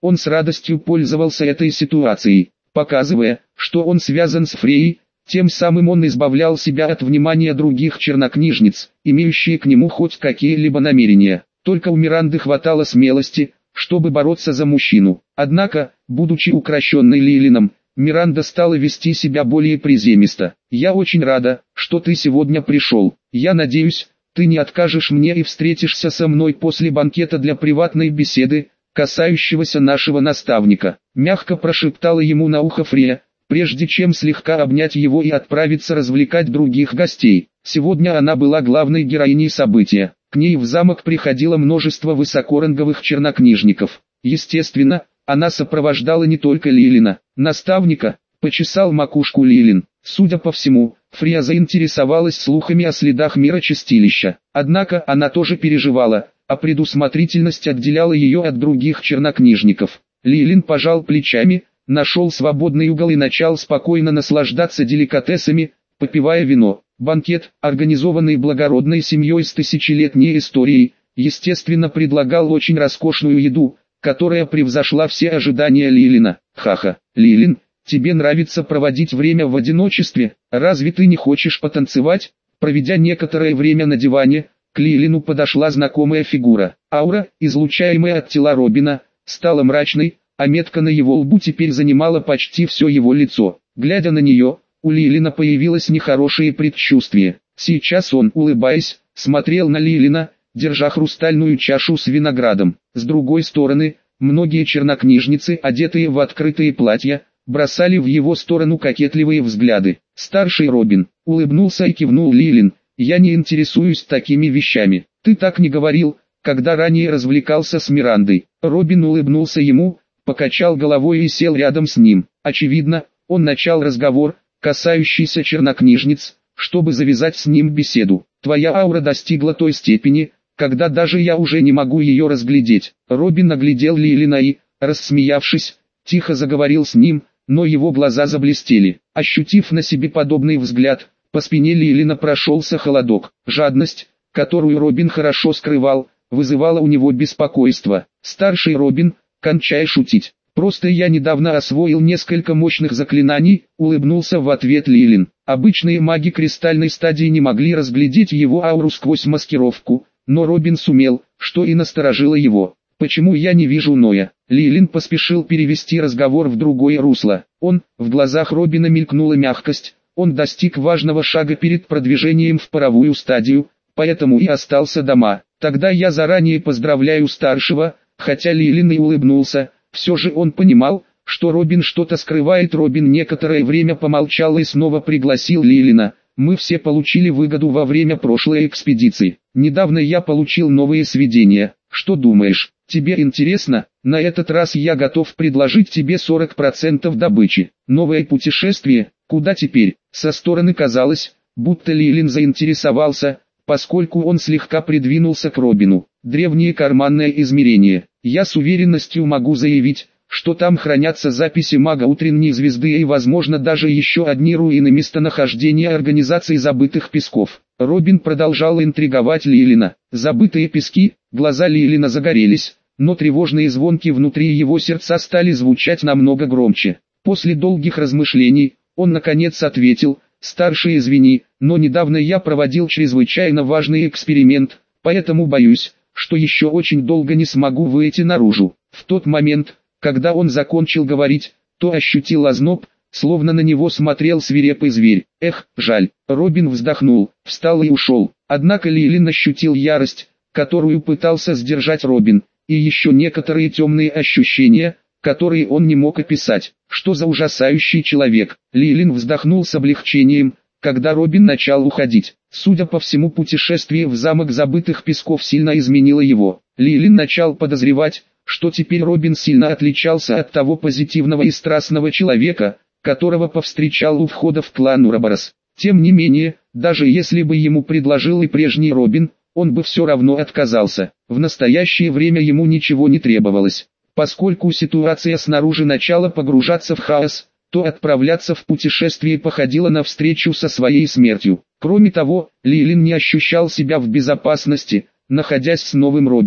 A: Он с радостью пользовался этой ситуацией, показывая, что он связан с Фреей. Тем самым он избавлял себя от внимания других чернокнижниц, имеющие к нему хоть какие-либо намерения. Только у Миранды хватало смелости, чтобы бороться за мужчину. Однако, будучи укращенной Лилином, Миранда стала вести себя более приземисто. «Я очень рада, что ты сегодня пришел. Я надеюсь, ты не откажешь мне и встретишься со мной после банкета для приватной беседы, касающегося нашего наставника», — мягко прошептала ему на ухо Фрея, прежде чем слегка обнять его и отправиться развлекать других гостей. Сегодня она была главной героиней события. К ней в замок приходило множество высокоранговых чернокнижников. Естественно, она сопровождала не только Лилина. «Наставника», — почесал макушку Лилин. Судя по всему, Фрея заинтересовалась слухами о следах мира чистилища. Однако она тоже переживала, а предусмотрительность отделяла ее от других чернокнижников. Лилин пожал плечами, нашел свободный угол и начал спокойно наслаждаться деликатесами, попивая вино. Банкет, организованный благородной семьей с тысячелетней историей, естественно предлагал очень роскошную еду, которая превзошла все ожидания Лилина. «Ха-ха, Лилин, тебе нравится проводить время в одиночестве, разве ты не хочешь потанцевать?» Проведя некоторое время на диване, к Лилину подошла знакомая фигура. Аура, излучаемая от тела Робина, стала мрачной, а метка на его лбу теперь занимала почти все его лицо. Глядя на нее, у Лилина появилось нехорошее предчувствие. Сейчас он, улыбаясь, смотрел на Лилина, держа хрустальную чашу с виноградом. С другой стороны, многие чернокнижницы, одетые в открытые платья, бросали в его сторону кокетливые взгляды. Старший Робин улыбнулся и кивнул. «Лилин, я не интересуюсь такими вещами. Ты так не говорил, когда ранее развлекался с Мирандой». Робин улыбнулся ему, покачал головой и сел рядом с ним. Очевидно, он начал разговор, касающийся чернокнижниц, чтобы завязать с ним беседу. «Твоя аура достигла той степени, когда даже я уже не могу ее разглядеть». Робин оглядел Лилина и, рассмеявшись, тихо заговорил с ним, но его глаза заблестели. Ощутив на себе подобный взгляд, по спине Лилина прошелся холодок. Жадность, которую Робин хорошо скрывал, вызывала у него беспокойство. «Старший Робин, кончай шутить. Просто я недавно освоил несколько мощных заклинаний», — улыбнулся в ответ Лилин. Обычные маги кристальной стадии не могли разглядеть его ауру сквозь маскировку, но Робин сумел, что и насторожило его. «Почему я не вижу Ноя?» Лилин поспешил перевести разговор в другое русло. В глазах Робина мелькнула мягкость, он достиг важного шага перед продвижением в паровую стадию, поэтому и остался дома. «Тогда я заранее поздравляю старшего», хотя Лилин и улыбнулся, все же он понимал, что Робин что-то скрывает. Робин некоторое время помолчал и снова пригласил Лилина. «Мы все получили выгоду во время прошлой экспедиции. Недавно я получил новые сведения. Что думаешь, тебе интересно? На этот раз я готов предложить тебе 40% добычи. Новое путешествие, куда теперь?» Со стороны казалось, будто Лилин заинтересовался, поскольку он слегка придвинулся к Робину. «Древнее карманное измерение. Я с уверенностью могу заявить, что там хранятся записи мага утренней звезды и возможно даже еще одни руины местонахождения организации забытых песков». Робин продолжал интриговать Лилина. «Забытые пески?» Глаза Лилина загорелись, но тревожные звонки внутри его сердца стали звучать намного громче. После долгих размышлений, он наконец ответил: «Старший, извини, но недавно я проводил чрезвычайно важный эксперимент, поэтому боюсь, что еще очень долго не смогу выйти наружу». В тот момент, когда он закончил говорить, то ощутил озноб, словно на него смотрел свирепый зверь. «Эх, жаль». Робин вздохнул, встал и ушел. Однако Лилин ощутил ярость, которую пытался сдержать Робин, и еще некоторые темные ощущения, которые он не мог описать. Что за ужасающий человек? Лилин вздохнул с облегчением, когда Робин начал уходить. Судя по всему, путешествие в замок забытых песков сильно изменило его. Лилин начал подозревать, что теперь Робин сильно отличался от того позитивного и страстного человека, которого повстречал у входа в клан Ураборос. Тем не менее, даже если бы ему предложил и прежний Робин, он бы все равно отказался. В настоящее время ему ничего не требовалось. Поскольку ситуация снаружи начала погружаться в хаос, то отправляться в путешествие походило на встречу со своей смертью. Кроме того, Лилин не ощущал себя в безопасности, находясь с новым Робином.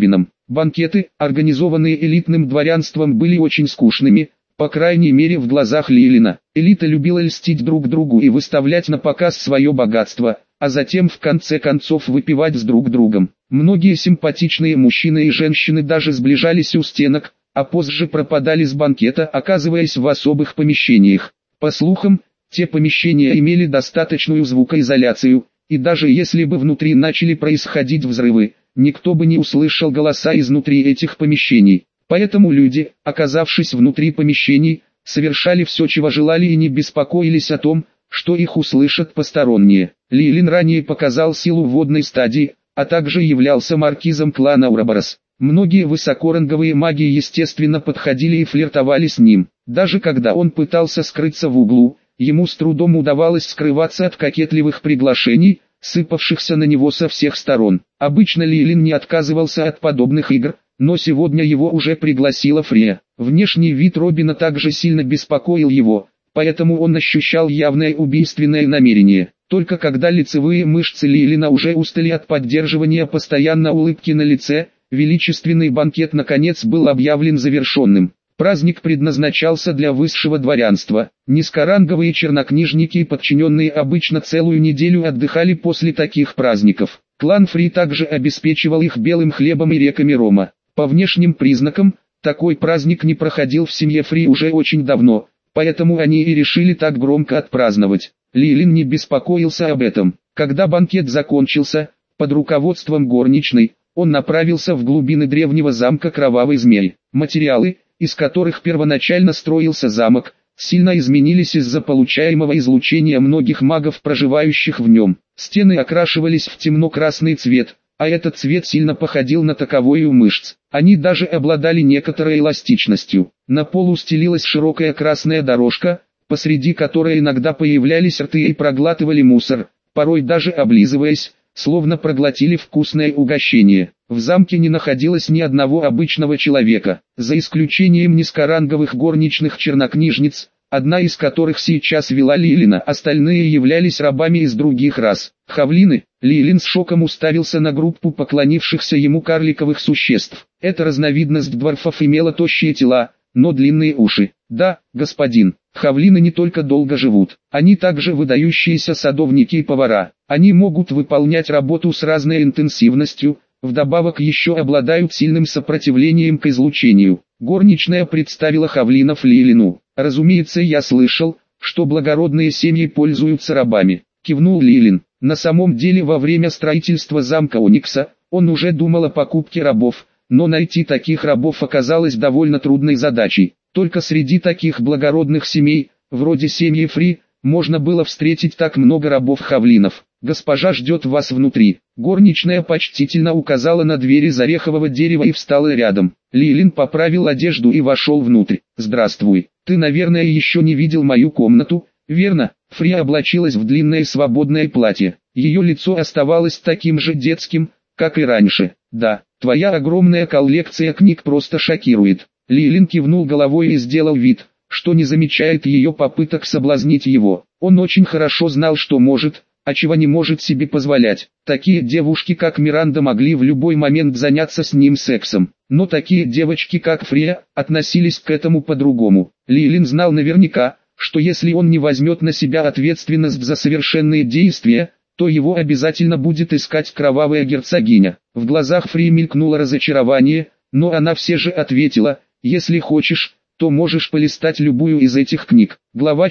A: Банкеты, организованные элитным дворянством, были очень скучными, по крайней мере в глазах Лилина. Элита любила льстить друг другу и выставлять на показ свое богатство, а затем в конце концов выпивать с друг другом. Многие симпатичные мужчины и женщины даже сближались у стенок, а позже пропадали с банкета, оказываясь в особых помещениях. По слухам, те помещения имели достаточную звукоизоляцию, и даже если бы внутри начали происходить взрывы, никто бы не услышал голоса изнутри этих помещений. Поэтому люди, оказавшись внутри помещений, совершали все, чего желали, и не беспокоились о том, что их услышат посторонние. Лилин ранее показал силу водной стадии, а также являлся маркизом клана Ураборос. Многие высокоранговые маги естественно подходили и флиртовали с ним. Даже когда он пытался скрыться в углу, ему с трудом удавалось скрываться от кокетливых приглашений, сыпавшихся на него со всех сторон. Обычно Лилин не отказывался от подобных игр, но сегодня его уже пригласила Фрея. Внешний вид Робина также сильно беспокоил его, поэтому он ощущал явное убийственное намерение. Только когда лицевые мышцы Лилина уже устали от поддерживания постоянно улыбки на лице, величественный банкет наконец был объявлен завершенным. Праздник предназначался для высшего дворянства. Низкоранговые чернокнижники и подчиненные обычно целую неделю отдыхали после таких праздников. Клан Фри также обеспечивал их белым хлебом и реками рома. По внешним признакам, такой праздник не проходил в семье Фри уже очень давно, поэтому они и решили так громко отпраздновать. Лилин не беспокоился об этом. Когда банкет закончился, под руководством горничной, он направился в глубины древнего замка Кровавый Змей. Материалы, из которых первоначально строился замок, сильно изменились из-за получаемого излучения многих магов, проживающих в нем. Стены окрашивались в темно-красный цвет, а этот цвет сильно походил на таковой у мышц. Они даже обладали некоторой эластичностью. На полу стелилась широкая красная дорожка, посреди которой иногда появлялись рты и проглатывали мусор, порой даже облизываясь, словно проглотили вкусное угощение. В замке не находилось ни одного обычного человека, за исключением низкоранговых горничных чернокнижниц, одна из которых сейчас вела Лилина, остальные являлись рабами из других рас. Хавлины. Лилин с шоком уставился на группу поклонившихся ему карликовых существ. Эта разновидность дворфов имела тощие тела, но длинные уши. Да, господин, хавлины не только долго живут, они также выдающиеся садовники и повара. Они могут выполнять работу с разной интенсивностью, вдобавок еще обладают сильным сопротивлением к излучению. Горничная представила хавлинов Лилину. Разумеется, я слышал, что благородные семьи пользуются рабами, кивнул Лилин. На самом деле во время строительства замка Оникса, он уже думал о покупке рабов, но найти таких рабов оказалось довольно трудной задачей. Только среди таких благородных семей, вроде семьи Фри, можно было встретить так много рабов-хавлинов. Госпожа ждет вас внутри. Горничная почтительно указала на дверь из орехового дерева и встала рядом. Лилин поправил одежду и вошел внутрь. Здравствуй. Ты, наверное, еще не видел мою комнату, верно? Фри облачилась в длинное свободное платье. Ее лицо оставалось таким же детским, как и раньше. Да, твоя огромная коллекция книг просто шокирует. Лилин кивнул головой и сделал вид, что не замечает ее попыток соблазнить его. Он очень хорошо знал, что может, а чего не может себе позволять. Такие девушки, как Миранда, могли в любой момент заняться с ним сексом. Но такие девочки, как Фрея, относились к этому по-другому. Лилин знал наверняка, что если он не возьмет на себя ответственность за совершенные действия, то его обязательно будет искать кровавая герцогиня. В глазах Фреи мелькнуло разочарование, но она все же ответила: «Если хочешь, то можешь полистать любую из этих книг». Глава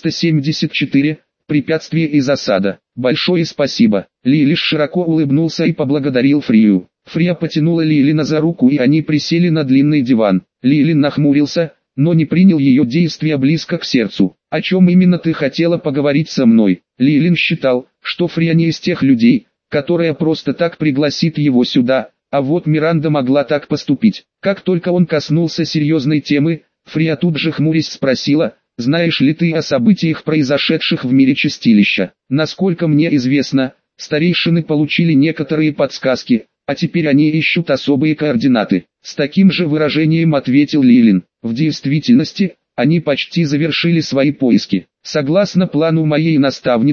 A: 474. Препятствие и засада. Большое спасибо. Лилиш широко улыбнулся и поблагодарил Фрию. Фрия потянула Лилина за руку, и они присели на длинный диван. Лилин нахмурился, но не принял ее действия близко к сердцу. «О чем именно ты хотела поговорить со мной?» Лилин считал, что Фрия не из тех людей, которая просто так пригласит его сюда, а вот Миранда могла так поступить. Как только он коснулся серьезной темы, Фрия тут же хмурясь спросила: «Знаешь ли ты о событиях, произошедших в мире чистилища?» «Насколько мне известно, старейшины получили некоторые подсказки, а теперь они ищут особые координаты». С таким же выражением ответил Лилин. «В действительности, они почти завершили свои поиски. Согласно плану моей наставницы,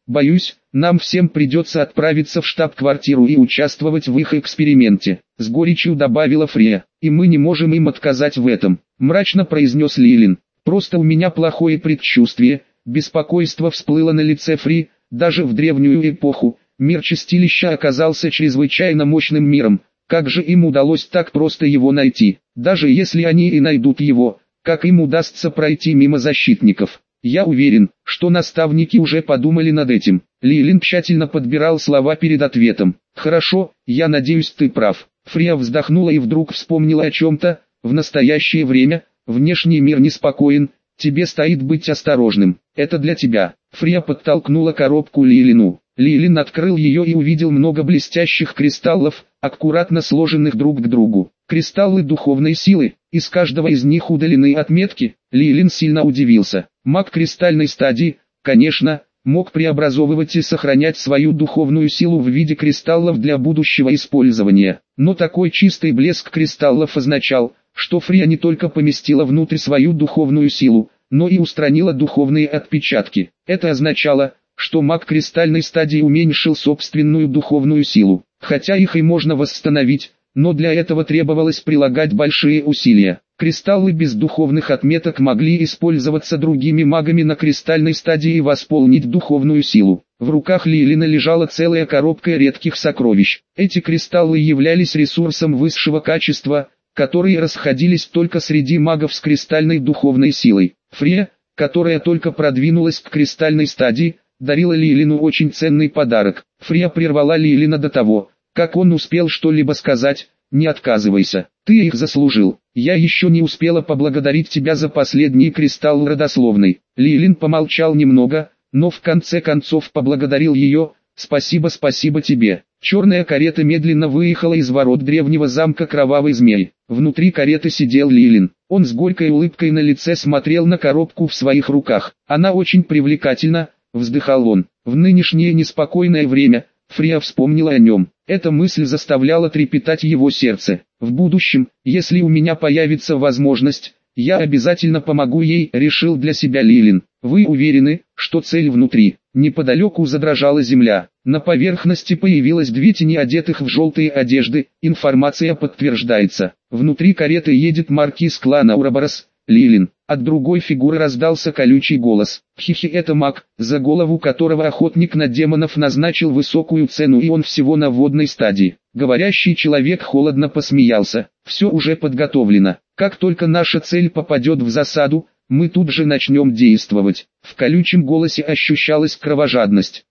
A: Боюсь, нам всем придется отправиться в штаб-квартиру и участвовать в их эксперименте», — с горечью добавила Фрея. «И мы не можем им отказать в этом», — мрачно произнес Лилин. «Просто у меня плохое предчувствие». Беспокойство всплыло на лице Фри. Даже в древнюю эпоху мир чистилища оказался чрезвычайно мощным миром. Как же им удалось так просто его найти? Даже если они и найдут его, как им удастся пройти мимо защитников? Я уверен, что наставники уже подумали над этим. Лилин тщательно подбирал слова перед ответом. «Хорошо, я надеюсь, ты прав». Фрия вздохнула и вдруг вспомнила о чем-то. «В настоящее время внешний мир неспокоен, тебе стоит быть осторожным. Это для тебя». Фрия подтолкнула коробку Лилину. Лилин открыл ее и увидел много блестящих кристаллов, аккуратно сложенных друг к другу. Кристаллы духовной силы, из каждого из них удалены отметки. Лилин сильно удивился. Маг кристальной стадии, конечно, мог преобразовывать и сохранять свою духовную силу в виде кристаллов для будущего использования. Но такой чистый блеск кристаллов означал, что Фрия не только поместила внутрь свою духовную силу, но и устранила духовные отпечатки. Это означало, что маг кристальной стадии уменьшил собственную духовную силу. Хотя их и можно восстановить, но для этого требовалось прилагать большие усилия. Кристаллы без духовных отметок могли использоваться другими магами на кристальной стадии и восполнить духовную силу. В руках Лилина лежала целая коробка редких сокровищ. Эти кристаллы являлись ресурсом высшего качества, которые расходились только среди магов с кристальной духовной силой. Фрея, которая только продвинулась к кристальной стадии, дарила Лилину очень ценный подарок. Фрея прервала Лилина до того, как он успел что-либо сказать. «Не отказывайся, ты их заслужил. Я еще не успела поблагодарить тебя за последний кристалл родословной». Лилин помолчал немного, но в конце концов поблагодарил ее. «Спасибо, спасибо тебе». Черная карета медленно выехала из ворот древнего замка Кровавый Змей. Внутри кареты сидел Лилин. Он с горькой улыбкой на лице смотрел на коробку в своих руках. «Она очень привлекательна», — вздыхал он. В нынешнее неспокойное время Фрия вспомнила о нем. Эта мысль заставляла трепетать его сердце. «В будущем, если у меня появится возможность, я обязательно помогу ей», — решил для себя Лилин. «Вы уверены, что цель внутри?» Неподалеку задрожала земля. На поверхности появилось две тени, одетых в желтые одежды. Информация подтверждается. Внутри кареты едет маркиз клана Ураборос, Лилин. От другой фигуры раздался колючий голос. «Хихи, это маг, за голову которого охотник на демонов назначил высокую цену, и он всего на вводной стадии». Говорящий человек холодно посмеялся. «Все уже подготовлено. Как только наша цель попадет в засаду, мы тут же начнем действовать». В колючем голосе ощущалась кровожадность.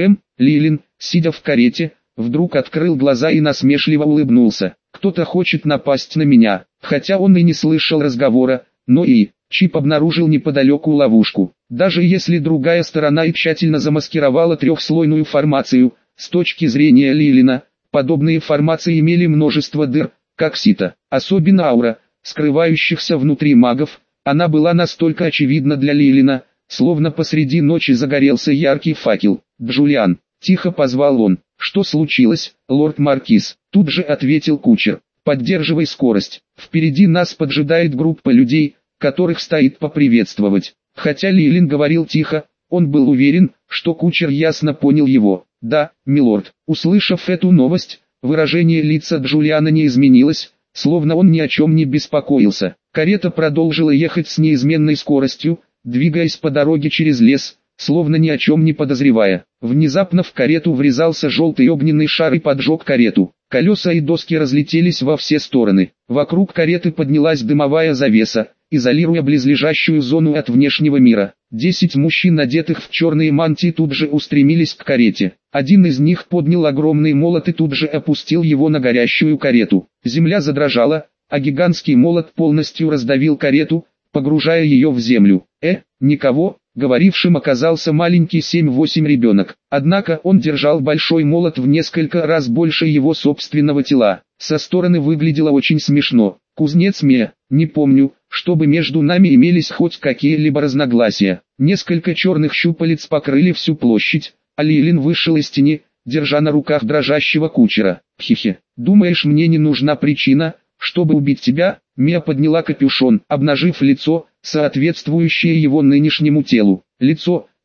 A: Лилин, сидя в карете, вдруг открыл глаза и насмешливо улыбнулся. «Кто-то хочет напасть на меня». Хотя он и не слышал разговора, но Чип обнаружил неподалеку ловушку. Даже если другая сторона и тщательно замаскировала трехслойную формацию, с точки зрения Лилина, подобные формации имели множество дыр, как сито. Особенно аура, скрывающихся внутри магов, она была настолько очевидна для Лилина, словно посреди ночи загорелся яркий факел. «Джулиан», — тихо позвал он. «Что случилось, лорд Маркиз?» Тут же ответил кучер. «Поддерживай скорость. Впереди нас поджидает группа людей, которых стоит поприветствовать». Хотя Лилин говорил тихо, он был уверен, что кучер ясно понял его. «Да, милорд». Услышав эту новость, выражение лица Джулиана не изменилось, словно он ни о чем не беспокоился. Карета продолжила ехать с неизменной скоростью, двигаясь по дороге через лес, словно ни о чем не подозревая. Внезапно в карету врезался желтый огненный шар и поджег карету. Колеса и доски разлетелись во все стороны. Вокруг кареты поднялась дымовая завеса, изолируя близлежащую зону от внешнего мира. 10 мужчин, одетых в черные мантии, тут же устремились к карете. Один из них поднял огромный молот и тут же опустил его на горящую карету. Земля задрожала, а гигантский молот полностью раздавил карету, погружая ее в землю. Никого. Говорившим оказался маленький 7-8 ребенок. Однако он держал большой молот в несколько раз больше его собственного тела. Со стороны выглядело очень смешно. «Кузнец Ме, не помню, чтобы между нами имелись хоть какие-либо разногласия». Несколько черных щупалец покрыли всю площадь, а Лилин вышел из тени, держа на руках дрожащего кучера. «Хихи, думаешь, мне не нужна причина, чтобы убить тебя?» Мия подняла капюшон, обнажив лицо, соответствующее его нынешнему телу. Лицо,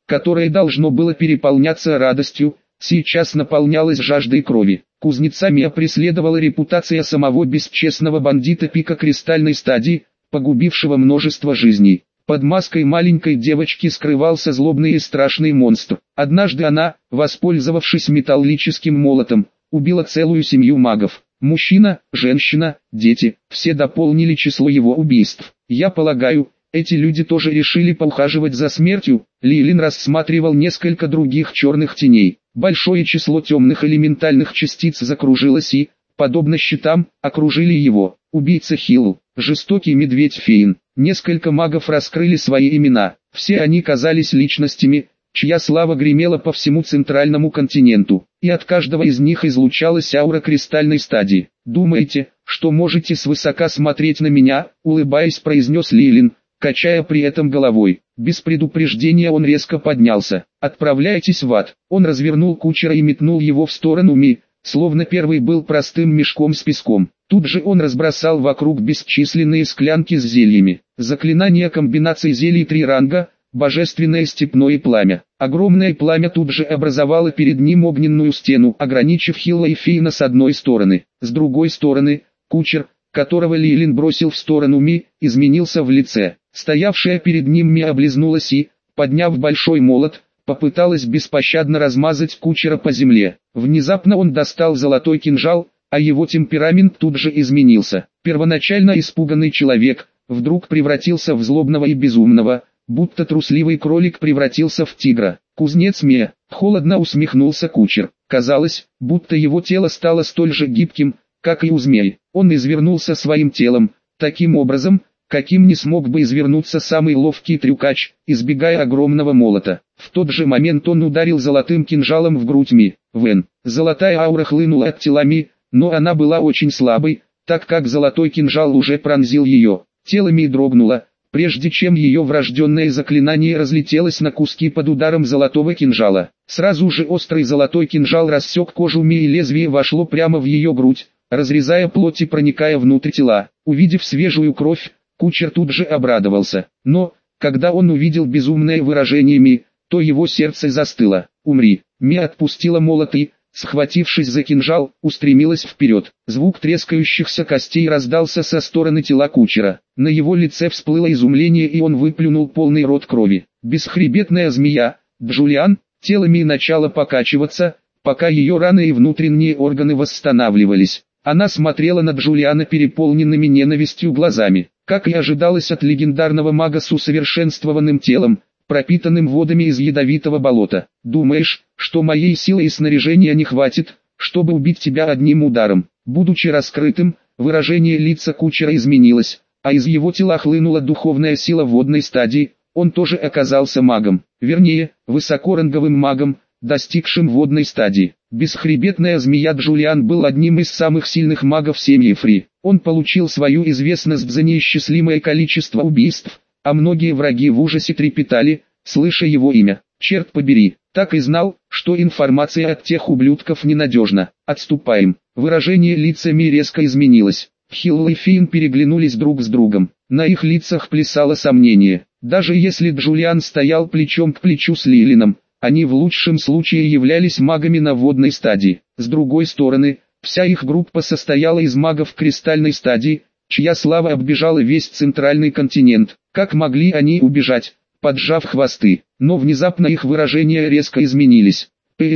A: которое должно было переполняться радостью, сейчас наполнялось жаждой крови. Кузнеца Мия преследовала репутация самого бесчестного бандита пика кристальной стадии, погубившего множество жизней. Под маской маленькой девочки скрывался злобный и страшный монстр. Однажды она, воспользовавшись металлическим молотом, убила целую семью магов. Мужчина, женщина, дети, все дополнили число его убийств. Я полагаю, эти люди тоже решили поухаживать за смертью. Лилин рассматривал несколько других черных теней. Большое число темных элементальных частиц закружилось и, подобно щитам, окружили его. Убийца Хилл, жестокий медведь Фейн. Несколько магов раскрыли свои имена. Все они казались личностями, чья слава гремела по всему центральному континенту, и от каждого из них излучалась аура кристальной стадии. «Думаете, что можете свысока смотреть на меня?» — улыбаясь, произнес Лилин, качая при этом головой. Без предупреждения он резко поднялся. «Отправляйтесь в ад!» Он развернул кучера и метнул его в сторону Ми, словно первый был простым мешком с песком. Тут же он разбросал вокруг бесчисленные склянки с зельями. Заклинание комбинации зелий 3 ранга, божественное степное пламя. Огромное пламя тут же образовало перед ним огненную стену, ограничив Хилла и Фейна с одной стороны. С другой стороны, кучер, которого Лилин бросил в сторону Ми, изменился в лице. Стоявшая перед ним Ми облизнулась и, подняв большой молот, попыталась беспощадно размазать кучера по земле. Внезапно он достал золотой кинжал, а его темперамент тут же изменился. Первоначально испуганный человек, вдруг превратился в злобного и безумного, будто трусливый кролик превратился в тигра. «Кузнец Мия», — холодно усмехнулся кучер. Казалось, будто его тело стало столь же гибким, как и у змей. Он извернулся своим телом, таким образом, каким не смог бы извернуться самый ловкий трюкач, избегая огромного молота. В тот же момент он ударил золотым кинжалом в грудь Ми. Золотая аура хлынула от тела Ми, но она была очень слабой, так как золотой кинжал уже пронзил ее. Тело Ми дрогнуло, прежде чем ее врожденное заклинание разлетелось на куски под ударом золотого кинжала. Сразу же острый золотой кинжал рассек кожу Ми, и лезвие вошло прямо в ее грудь, разрезая плоть и проникая внутрь тела. Увидев свежую кровь, кучер тут же обрадовался. Но, когда он увидел безумное выражение Ми, то его сердце застыло. «Умри!» Ми отпустила молот и, схватившись за кинжал, устремилась вперед. Звук трескающихся костей раздался со стороны тела кучера. На его лице всплыло изумление, и он выплюнул полный рот крови. Бесхребетная змея, Джулиан, тело Ми начало покачиваться, пока ее раны и внутренние органы восстанавливались. Она смотрела на Джулиана переполненными ненавистью глазами. Как и ожидалось от легендарного мага с усовершенствованным телом, пропитанным водами из ядовитого болота. «Думаешь, что моей силы и снаряжения не хватит, чтобы убить тебя одним ударом?» Будучи раскрытым, выражение лица кучера изменилось, а из его тела хлынула духовная сила водной стадии. Он тоже оказался магом, вернее, высокоранговым магом, достигшим водной стадии. Бесхребетная змея Джулиан был одним из самых сильных магов семьи Фри. Он получил свою известность за неисчислимое количество убийств, а многие враги в ужасе трепетали, слыша его имя. Черт побери, так и знал, что информация от тех ублюдков ненадежна. Отступаем. Выражение лица Ми резко изменилось. Хилл и Фейн переглянулись друг с другом. На их лицах плясало сомнение. Даже если Джулиан стоял плечом к плечу с Лилином, они в лучшем случае являлись магами на водной стадии. С другой стороны, вся их группа состояла из магов кристальной стадии, чья слава оббежала весь центральный континент. Как могли они убежать, поджав хвосты? Но внезапно их выражения резко изменились.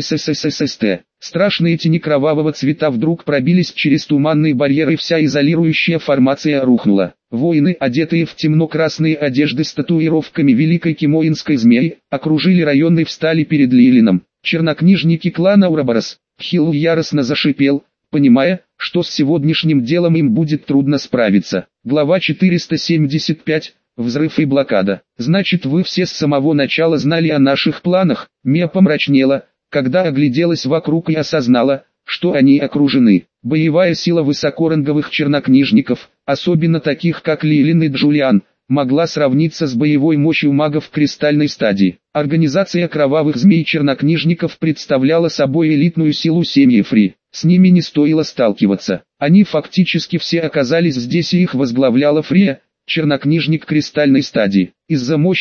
A: ПССССТ. Страшные тени кровавого цвета вдруг пробились через туманный барьер, и вся изолирующая формация рухнула. Воины, одетые в темно-красные одежды с татуировками великой кимоинской змеи, окружили район и встали перед Лилином. Чернокнижники клана Ураборос. Хилл яростно зашипел, понимая, что с сегодняшним делом им будет трудно справиться. Глава 475. Взрыв и блокада. «Значит, вы все с самого начала знали о наших планах?» Мия помрачнела, когда огляделась вокруг и осознала, что они окружены. Боевая сила высокоранговых чернокнижников, особенно таких как Лилин и Джулиан, могла сравниться с боевой мощью магов кристальной стадии. Организация кровавых змей-чернокнижников представляла собой элитную силу семьи Фри. С ними не стоило сталкиваться. Они фактически все оказались здесь, и их возглавляла Фрия, чернокнижник кристальной стадии. Из-за мощи,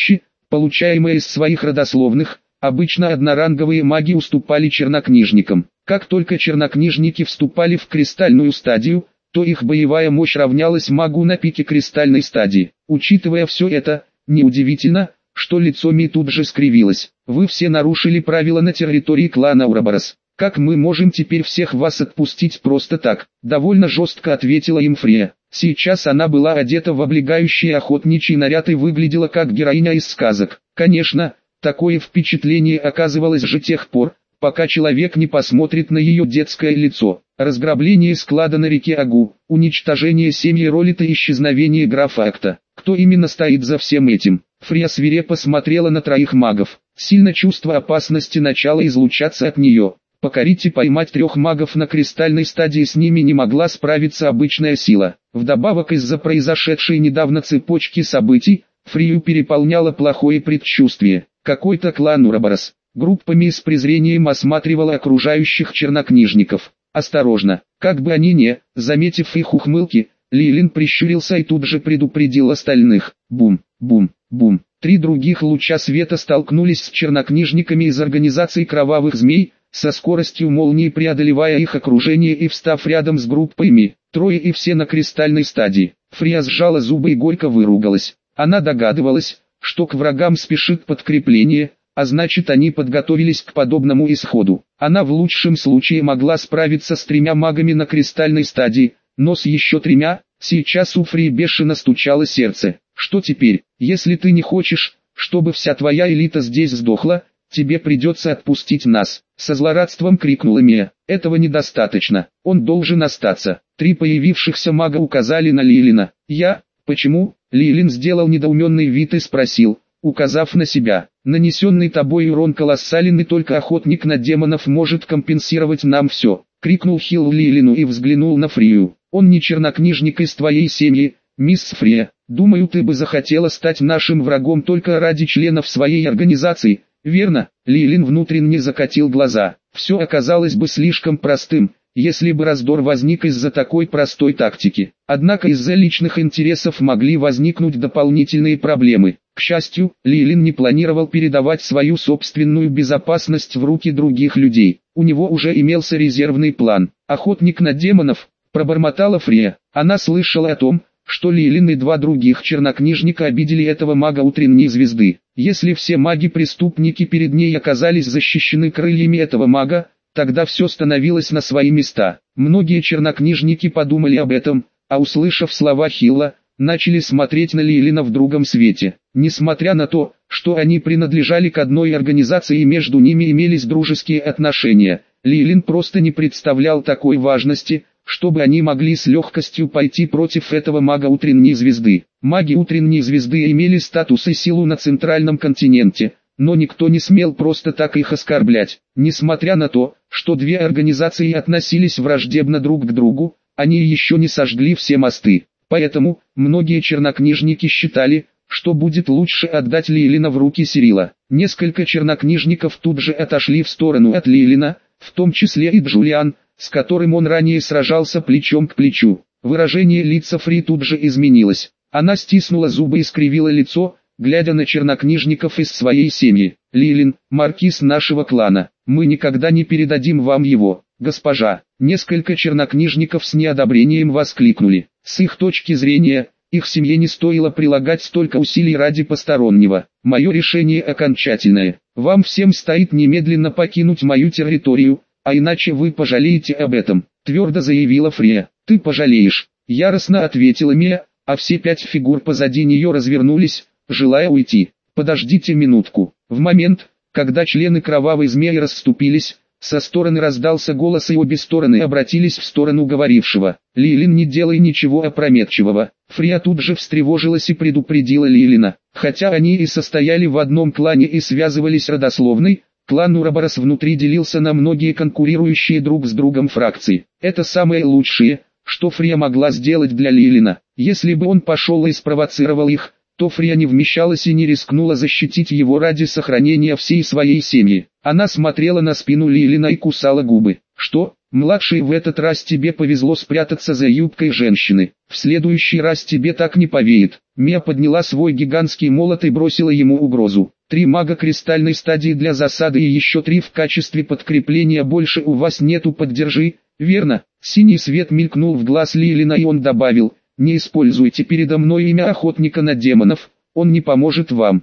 A: получаемые из своих родословных. Обычно одноранговые маги уступали чернокнижникам. Как только чернокнижники вступали в кристальную стадию, то их боевая мощь равнялась магу на пике кристальной стадии. Учитывая все это, неудивительно, что лицо Ми тут же скривилось. Вы все нарушили правила на территории клана Ураборос. Как мы можем теперь всех вас отпустить просто так? Довольно жестко ответила им Фрея. Сейчас она была одета в облегающий охотничий наряд и выглядела как героиня из сказок. Конечно, такое впечатление оказывалось же тех пор, пока человек не посмотрит на ее детское лицо. Разграбление склада на реке Агу, уничтожение семьи Ролита и исчезновение графа Акта. Кто именно стоит за всем этим? Фрея свирепо смотрела на троих магов. Сильно чувство опасности начало излучаться от нее. Покорить и поймать 3 магов на кристальной стадии с ними не могла справиться обычная сила. Вдобавок из-за произошедшей недавно цепочки событий, Фрею переполняло плохое предчувствие. Какой-то клан Ураборос группами с презрением осматривал окружающих чернокнижников. Осторожно, как бы они не, заметив их ухмылки, Лилин прищурился и тут же предупредил остальных. Бум, бум, бум. 3 других луча света столкнулись с чернокнижниками из организации Кровавых Змей, со скоростью молнии преодолевая их окружение и встав рядом с группами. 3 и все на кристальной стадии. Фрея сжала зубы и горько выругалась. Она догадывалась, что к врагам спешит подкрепление, а значит они подготовились к подобному исходу. Она в лучшем случае могла справиться с 3 магами на кристальной стадии, но с еще 3, сейчас у Фреи бешено стучало сердце. Что теперь, если ты не хочешь, чтобы вся твоя элита здесь сдохла, тебе придется отпустить нас. Со злорадством крикнула Мия. Этого недостаточно, он должен остаться. 3 появившихся мага указали на Лилина. Почему? Лилин сделал недоуменный вид и спросил, указав на себя. Нанесенный тобой урон колоссален, и только охотник на демонов может компенсировать нам все. Крикнул Хилл Лилину и взглянул на Фрию. Он не чернокнижник из твоей семьи, мисс Фрия. Думаю, ты бы захотела стать нашим врагом только ради членов своей организации, верно? Лилин внутренне закатил глаза. Все оказалось бы слишком простым, если бы раздор возник из-за такой простой тактики. Однако из-за личных интересов могли возникнуть дополнительные проблемы. К счастью, Лилин не планировал передавать свою собственную безопасность в руки других людей. У него уже имелся резервный план. Охотник на демонов, пробормотала Фрея. Она слышала о том, что Лилин и 2 других чернокнижника обидели этого мага утренней звезды. Если все маги-преступники перед ней оказались защищены крыльями этого мага, тогда все становилось на свои места. Многие чернокнижники подумали об этом, а услышав слова Хилла, начали смотреть на Лилина в другом свете. Несмотря на то, что они принадлежали к одной организации и между ними имелись дружеские отношения, Лилин просто не представлял такой важности, чтобы они могли с легкостью пойти против этого мага утренней звезды. Маги утренней звезды имели статус и силу на центральном континенте, но никто не смел просто так их оскорблять. Несмотря на то, что 2 организации относились враждебно друг к другу, они еще не сожгли все мосты. Поэтому, многие чернокнижники считали, что будет лучше отдать Лилина в руки Сирила. Несколько чернокнижников тут же отошли в сторону от Лилина, в том числе и Джулиан, с которым он ранее сражался плечом к плечу. Выражение лица Фри тут же изменилось. Она стиснула зубы и скривила лицо, глядя на чернокнижников из своей семьи. «Лилин, маркиз нашего клана, мы никогда не передадим вам его, госпожа». Несколько чернокнижников с неодобрением воскликнули. С их точки зрения, их семье не стоило прилагать столько усилий ради постороннего. «Мое решение окончательное. Вам всем стоит немедленно покинуть мою территорию, а иначе вы пожалеете об этом», твердо заявила Фрея. «Ты пожалеешь», яростно ответила Мия, а все 5 фигур позади нее развернулись, желая уйти. «Подождите минутку». В момент, когда члены Кровавой Змеи расступились, со стороны раздался голос, и обе стороны обратились в сторону говорившего. «Лилин, не делай ничего опрометчивого». Фрея тут же встревожилась и предупредила Лилина. Хотя они и состояли в одном клане и связывались родословной, клан Ураборос внутри делился на многие конкурирующие друг с другом фракции. Это самое лучшее, что Фрея могла сделать для Лилина. Если бы он пошел и спровоцировал их, то Фрея не вмешалась и не рискнула защитить его ради сохранения всей своей семьи. Она смотрела на спину Лилина и кусала губы. «Что, младший, в этот раз тебе повезло спрятаться за юбкой женщины. В следующий раз тебе так не повеет». Мия подняла свой гигантский молот и бросила ему угрозу. 3 мага кристальной стадии для засады и еще 3 в качестве подкрепления. Больше у вас нету, поддержи, верно? Синий свет мелькнул в глаз Лилина, и он добавил: не используйте передо мной имя охотника на демонов, он не поможет вам.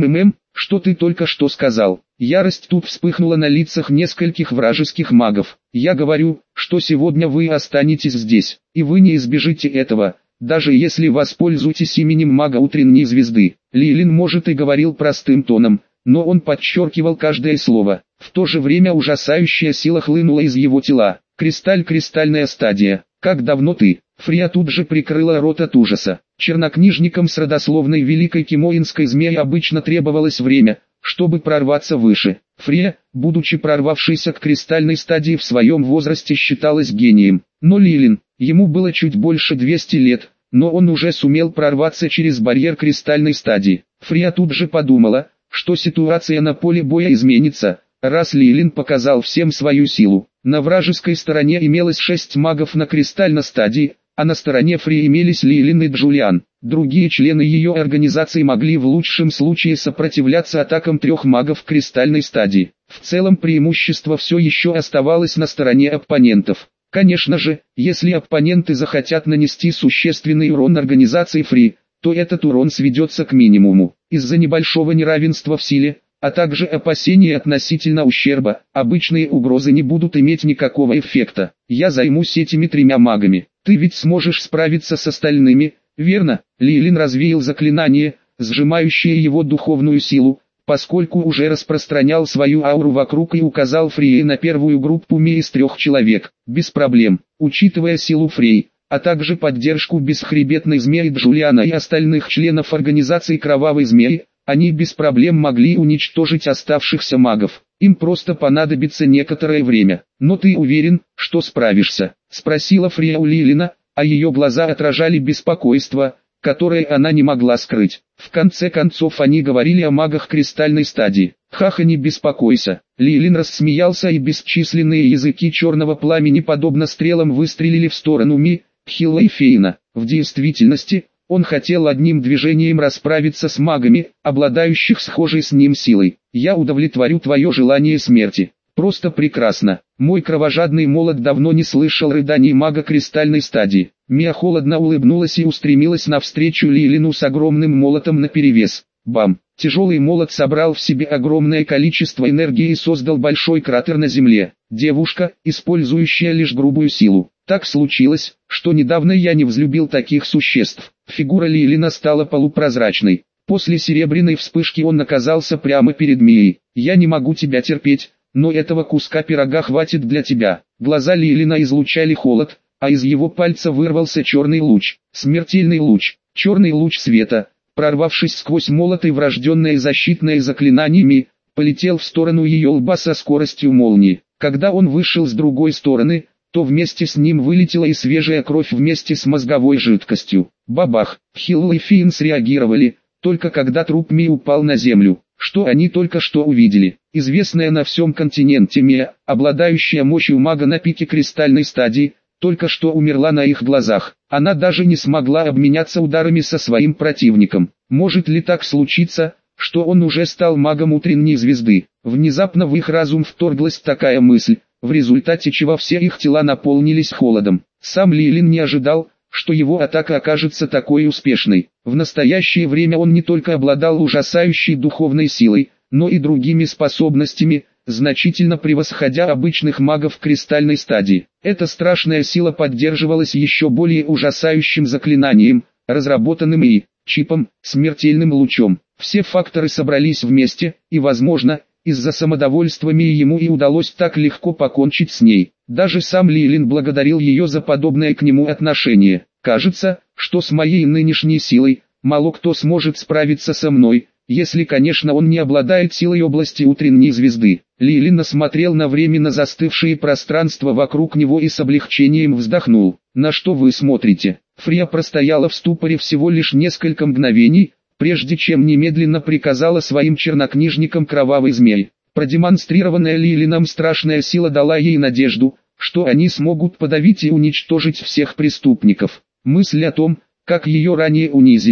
A: Что ты только что сказал? Ярость тут вспыхнула на лицах нескольких вражеских магов. Я говорю, что сегодня вы останетесь здесь, и вы не избежите этого, даже если воспользуетесь именем мага утренней звезды. Лилин может и говорил простым тоном, но он подчеркивал каждое слово. В то же время ужасающая сила хлынула из его тела. Кристальная стадия. Как давно ты? Фрия тут же прикрыла рот от ужаса. Чернокнижникам с родословной великой кимоинской змеи обычно требовалось время, чтобы прорваться выше. Фрия, будучи прорвавшейся к кристальной стадии в своем возрасте, считалась гением. Но Лилин, ему было чуть больше 200 лет, но он уже сумел прорваться через барьер кристальной стадии. Фрия тут же подумала, что ситуация на поле боя изменится, раз Лилин показал всем свою силу. На вражеской стороне имелось 6 магов на кристальной стадии, а на стороне Фри имелись Лилин и Джулиан. Другие члены ее организации могли в лучшем случае сопротивляться атакам 3 магов кристальной стадии. В целом преимущество все еще оставалось на стороне оппонентов. Конечно же, если оппоненты захотят нанести существенный урон организации Фри, то этот урон сведется к минимуму. Из-за небольшого неравенства в силе, а также опасений относительно ущерба, обычные угрозы не будут иметь никакого эффекта. Я займусь этими 3 магами. Ты ведь сможешь справиться с остальными, верно? Лилин развеял заклинание, сжимающее его духовную силу, поскольку уже распространял свою ауру вокруг, и указал Фрии на первую группу Мии из 3 человек. Без проблем, учитывая силу Фрей, а также поддержку бесхребетной змеи Джулиана и остальных членов организации Кровавой Змеи, они без проблем могли уничтожить оставшихся магов. Им просто понадобится некоторое время. Но ты уверен, что справишься? Спросила Фрия у Лилина, а ее глаза отражали беспокойство, которое она не могла скрыть. В конце концов они говорили о магах кристальной стадии. Хаха, не беспокойся. Лилин рассмеялся, и бесчисленные языки черного пламени подобно стрелам выстрелили в сторону Ми, Хилла и Фейна. В действительности, он хотел одним движением расправиться с магами, обладающих схожей с ним силой. Я удовлетворю твое желание смерти. Просто прекрасно. Мой кровожадный молот давно не слышал рыданий мага кристальной стадии. Мия холодно улыбнулась и устремилась навстречу Лилину с огромным молотом наперевес. Бам! Тяжелый молот собрал в себе огромное количество энергии и создал большой кратер на земле. Девушка, использующая лишь грубую силу. Так случилось, что недавно я не взлюбил таких существ. Фигура Лилина стала полупрозрачной. После серебряной вспышки он оказался прямо перед Мией. Я не могу тебя терпеть, но этого куска пирога хватит для тебя. Глаза Лилина излучали холод, а из его пальца вырвался черный луч. Смертельный луч, черный луч света, прорвавшись сквозь молот и врожденное защитное заклинание Ми, полетел в сторону ее лба со скоростью молнии. Когда он вышел с другой стороны, то вместе с ним вылетела и свежая кровь вместе с мозговой жидкостью. Бабах! Хилл и Фин среагировали, только когда труп Ми упал на землю. Что они только что увидели? Известная на всем континенте Мия, обладающая мощью мага на пике кристальной стадии, только что умерла на их глазах. Она даже не смогла обменяться ударами со своим противником. Может ли так случиться, что он уже стал магом утренней звезды? Внезапно в их разум вторглась такая мысль, в результате чего все их тела наполнились холодом. Сам Лилин не ожидал, что его атака окажется такой успешной. В настоящее время он не только обладал ужасающей духовной силой, но и другими способностями, значительно превосходя обычных магов кристальной стадии. Эта страшная сила поддерживалась еще более ужасающим заклинанием, разработанным и чипом, смертельным лучом. Все факторы собрались вместе, и, возможно, из-за самодовольства Мии ему и удалось так легко покончить с ней. Даже сам Лилин благодарил ее за подобное к нему отношение. Кажется, что с моей нынешней силой, мало кто сможет справиться со мной, если, конечно, он не обладает силой области утренней звезды. Лилин смотрел на временно застывшее пространство вокруг него и с облегчением вздохнул. На что вы смотрите? Фрия простояла в ступоре всего лишь несколько мгновений, прежде чем немедленно приказала своим чернокнижникам Кровавой Змеи. Продемонстрированная Лилином страшная сила дала ей надежду, что они смогут подавить и уничтожить всех преступников. Мысль о том, как ее ранее унизили,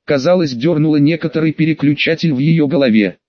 A: казалось, дернула некоторый переключатель в ее голове.